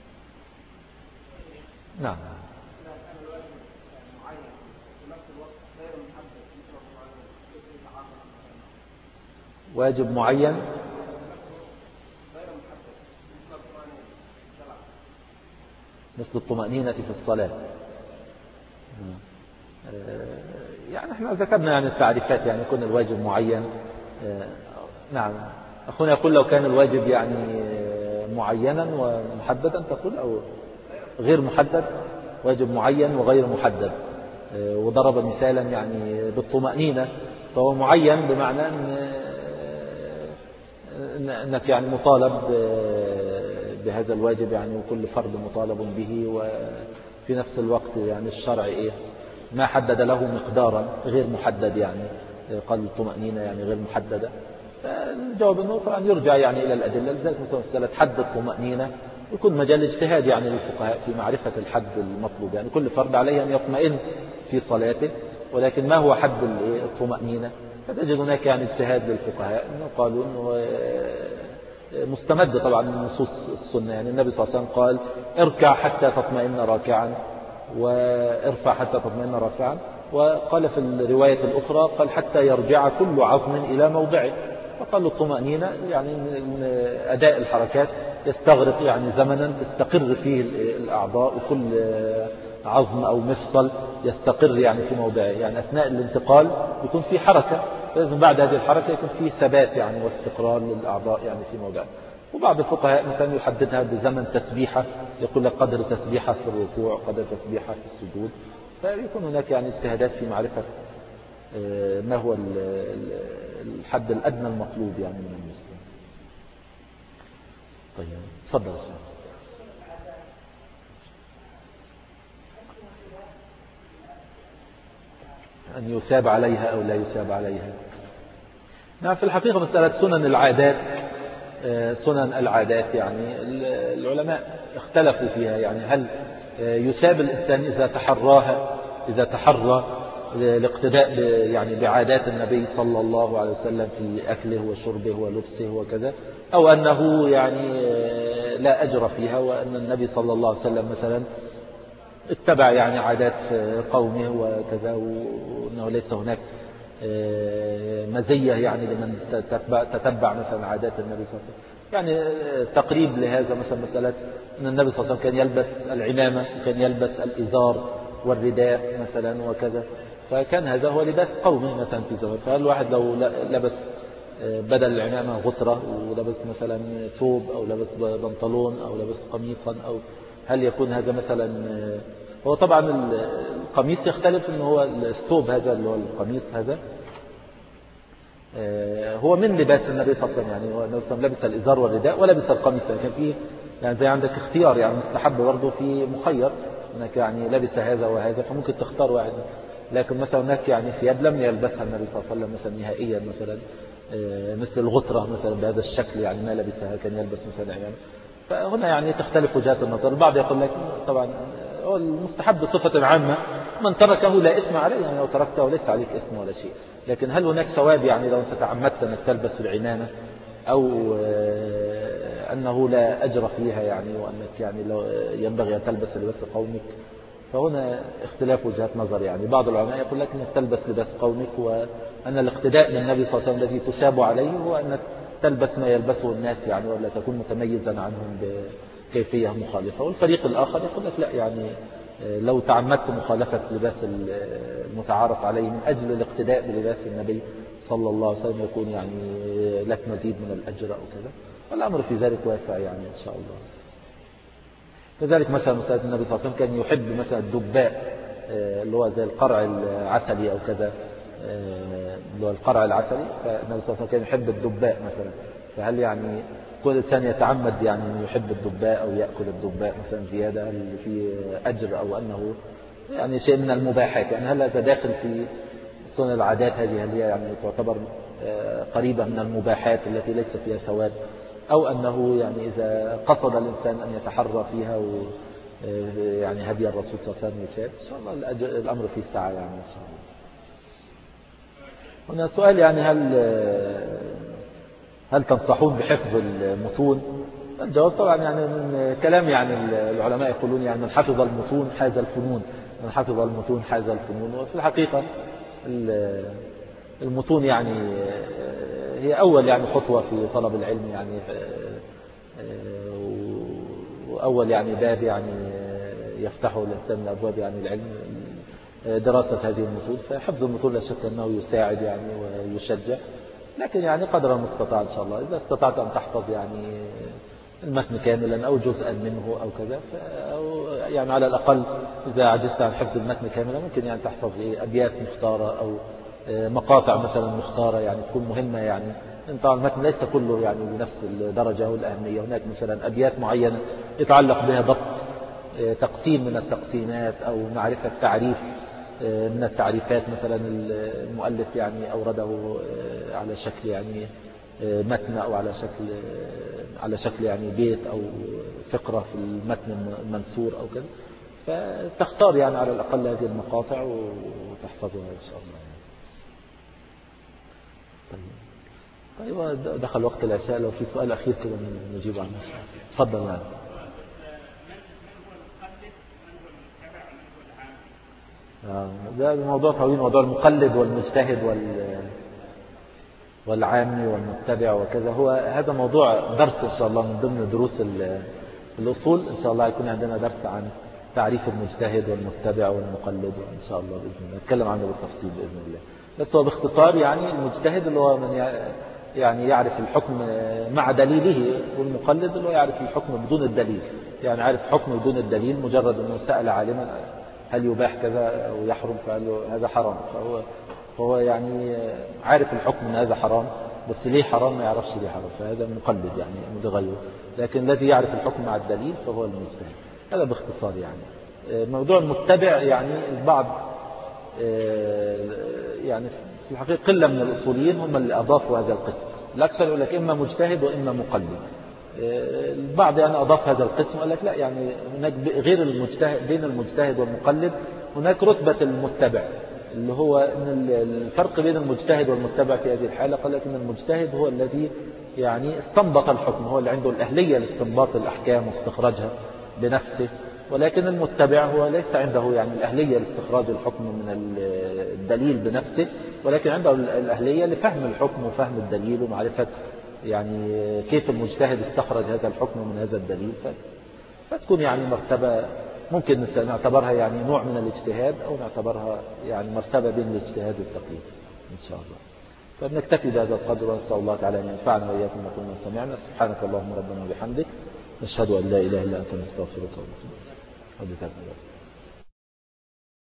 نعم واجب معين مثل الطمأنينة في الصلاة. يعني احنا ذكرنا يعني التعريفات، يعني يكون الواجب معين. نعم أخونا يقول لو كان الواجب يعني معينا ومحددا تقول، أو غير محدد، واجب معين وغير محدد، وضرب مثالا يعني بالطمأنينة، فهو معين بمعنى أن أنك يعني مطالب بهذا الواجب يعني، وكل فرد مطالب به، وفي نفس الوقت يعني الشرع إيه ما حدد له مقدارا، غير محدد يعني، قال الطمأنينة يعني غير محددة. فالجواب أنه طبعا يرجع يعني إلى الأدلة، لذلك مثلا مسألة حد الطمأنينة يكون مجال اجتهاد يعني للفقهاء في معرفة الحد المطلوب، يعني كل فرد عليه أن يطمئن في صلاته، ولكن ما هو حد الطمأنينة؟ فتجد هناك يعني اجتهاد للفقهاء أنه قالوا أنه مستمد طبعا من نصوص السنة. يعني النبي صلى الله عليه وسلم قال اركع حتى تطمئن راكعا، وارفع حتى تطمئن رافعا، وقال في الرواية الأخرى قال حتى يرجع كل عظم إلى موضعه. فقالوا الطمأنينة يعني أداء الحركات يستغرق يعني زمنا تستقر فيه الأعضاء، وكل عظم أو مفصل يستقر يعني في موضعه، يعني أثناء الانتقال يكون في حركة، لازم بعد هذه الحركة يكون في ثبات يعني واستقرار للأعضاء يعني في موضعه. وبعض الفقهاء مثلا يحددها بزمن تسبيحة، يقول لك قدر تسبيحة في الركوع، قدر تسبيحة في السجود. فيكون هناك يعني اجتهادات في معرفة ما هو الحد الأدنى المطلوب يعني من المسلم. طيب تفضل السلام. أن يثاب عليها أو لا يثاب عليها. نعم في الحقيقة مسألة سنن العادات، سنن العادات يعني العلماء اختلفوا فيها، يعني هل يثاب الإنسان إذا تحراها، إذا تحرى الاقتداء يعني بعادات النبي صلى الله عليه وسلم في أكله وشربه ولبسه وكذا، أو أنه يعني لا أجر فيها، وأن النبي صلى الله عليه وسلم مثلا اتبع يعني عادات قومه وكذا، وأنه ليس هناك مزية يعني لمن تتبع, تتبع مثلا عادات النبي صلى الله عليه وسلم. يعني تقريب لهذا مثلا مسألة أن النبي صلى الله عليه وسلم كان يلبس العمامة، وكان يلبس الإزار والرداء مثلا وكذا، فكان هذا هو لباس قومه مثلا في زمان. فالواحد لو لبس بدل العمامة غترة، ولبس مثلا ثوب، أو لبس بنطلون، أو لبس قميصا، أو هل يكون هذا مثلا؟ هو طبعا القميص يختلف، إنه هو الثوب هذا اللي هو القميص هذا هو من لباس النبي صلى الله عليه وسلم، يعني هو النبي صلى الله عليه وسلم لبس الإزار والرداء ولبس القميص، كان فيه يعني زي عندك اختيار، يعني مستحب برضه في مخير انك يعني لبس هذا وهذا فممكن تختار واحد. لكن مثلا هناك يعني ثياب لم يلبسها النبي صلى الله عليه وسلم مثلا نهائيا، مثلا مثل الغترة مثلا بهذا الشكل يعني ما لبسها، كان يلبس مثلا عمامة. فهنا يعني تختلف وجهات النظر. البعض يقول لك طبعا هو المستحب بصفة عامة من تركه لا إثم عليه، يعني لو تركته ليس عليك إثم ولا شيء. لكن هل هناك ثواب يعني لو أنت تعمدت أنك تلبس العمامة، أو أنه لا أجر فيها يعني، وأنك يعني لو ينبغي أن تلبس لباس قومك؟ فهنا اختلاف وجهات نظر. يعني بعض العلماء يقول لك أنك تلبس لباس قومك، وأن الاقتداء بالنبي صلى الله عليه وسلم الذي تساب عليه هو أنك تلبس ما يلبسه الناس يعني، ولا تكون متميزا عنهم بكيفية مخالفة. والفريق الآخر يقول لك لا، يعني لو تعمدت مخالفة لباس المتعارف عليه من أجل الاقتداء بلباس النبي صلى الله عليه وسلم يكون يعني لك مزيد من الأجر أو كذا، والأمر في ذلك واسع يعني إن شاء الله. كذلك مثلا مثلا النبي صلى الله عليه وسلم كان يحب مثلا الدباء اللي هو زي القرع العسلي أو كذا، اللي هو القرع العسلي، فالنبي صلى الله عليه وسلم كان يحب الدباء مثلا. فهل يعني كل إنسان يتعمد يعني أنه يحب الدباء أو يأكل الدباء مثلا زيادة، هل في أجر أو أنه يعني شيء من المباحات؟ يعني هل هذا داخل في صنع العادات هذه، هل هي يعني تعتبر قريبة من المباحات التي ليس فيها ثواب، أو أنه يعني إذا قصد الإنسان أن يتحرى فيها و يعني هدي الرسول صلى الله عليه وسلم يثاب إن شاء الله الأمر فيه سعة يعني إن شاء الله. هنا سؤال يعني هل هل تنصحون بحفظ المتون؟ الجواب طبعا يعني من كلام يعني العلماء يقولون يعني من حفظ المتون حاز الفنون، من حفظ المتون حاز الفنون. وفي الحقيقة المتون يعني هي أول يعني خطوة في طلب العلم يعني، وأول يعني باب يعني يفتحه الإنسان من أبواب يعني العلم دراسة هذه المتون. فحفظ المتون لا شك أنه يساعد يعني ويشجع، لكن يعني قدر المستطاع إن شاء الله. إذا استطعت أن تحفظ يعني المتن كاملا أو جزءا منه أو كذا، أو يعني على الأقل إذا عجزت عن حفظ المتن كاملا ممكن يعني تحفظ أبيات مختارة أو مقاطع مثلا مختارة يعني تكون مهمة. يعني طبعا المتن ليس كله يعني بنفس الدرجة والأهمية، هناك مثلا أبيات معينة يتعلق بها ضبط تقسيم من التقسيمات أو معرفة تعريف من التعريفات، مثلا المؤلف يعني أورده على شكل يعني متن أو على شكل على شكل يعني بيت أو فقرة في المتن المنثور أو كذا، فتختار يعني على الأقل هذه المقاطع وتحفظها إن شاء الله. طيب دخل وقت العشاء، لو في سؤال أخير كده نجيب عنه. تفضل. يعني ده موضوع طويل، موضوع المقلد والمجتهد وال والعامي والمتبع وكذا. هو هذا موضوع درس إن شاء الله من ضمن دروس الأصول. إن شاء الله يكون عندنا درس عن تعريف المجتهد والمتبع والمقلد إن شاء الله بإذن الله، نتكلم عنه بالتفصيل بإذن الله. بس هو باختصار يعني المجتهد اللي هو من يعني يعرف الحكم مع دليله، والمقلد اللي هو يعرف الحكم بدون الدليل، يعني عارف حكم بدون الدليل، مجرد أنه سأل عالما هل يباح كذا أو يحرم فقال له هذا حرام، فهو فهو يعني عارف الحكم من هذا حرام، بس ليه حرام ما يعرفش ليه حرام، فهذا مقلد يعني متغير. لكن الذي يعرف الحكم مع الدليل فهو المجتهد. هذا باختصار. يعني موضوع المتبع يعني البعض يعني في الحقيقة قلة من الأصوليين هم اللي أضافوا هذا القسم. الأكثر يقول لك إما مجتهد وإما مقلد. البعض يعني أضاف هذا القسم وقال لك لا، يعني هناك غير المجتهد، بين المجتهد والمقلد هناك رتبة المتبع، اللي هو إن الفرق بين المجتهد والمتبع في هذه الحالة قال لك إن المجتهد هو الذي يعني استنبط الحكم، هو اللي عنده الأهلية لاستنباط الأحكام واستخراجها بنفسه، ولكن المتبع هو ليس عنده يعني الأهلية لاستخراج الحكم من الدليل بنفسه، ولكن عنده الأهلية لفهم الحكم وفهم الدليل ومعرفة يعني كيف المجتهد استخرج هذا الحكم من هذا الدليل. فتكون يعني مرتبة ممكن نعتبرها يعني نوع من الاجتهاد، أو نعتبرها يعني مرتبة بين الاجتهاد والتقليد إن شاء الله. فبنكتفي بهذا القدر، ونسأل الله تعالى أن ينفعنا وإياكم ما كنا سمعنا. سبحانك اللهم ربنا وبحمدك، نشهد أن لا إله إلا أنت نستغفرك ونتوب إليك.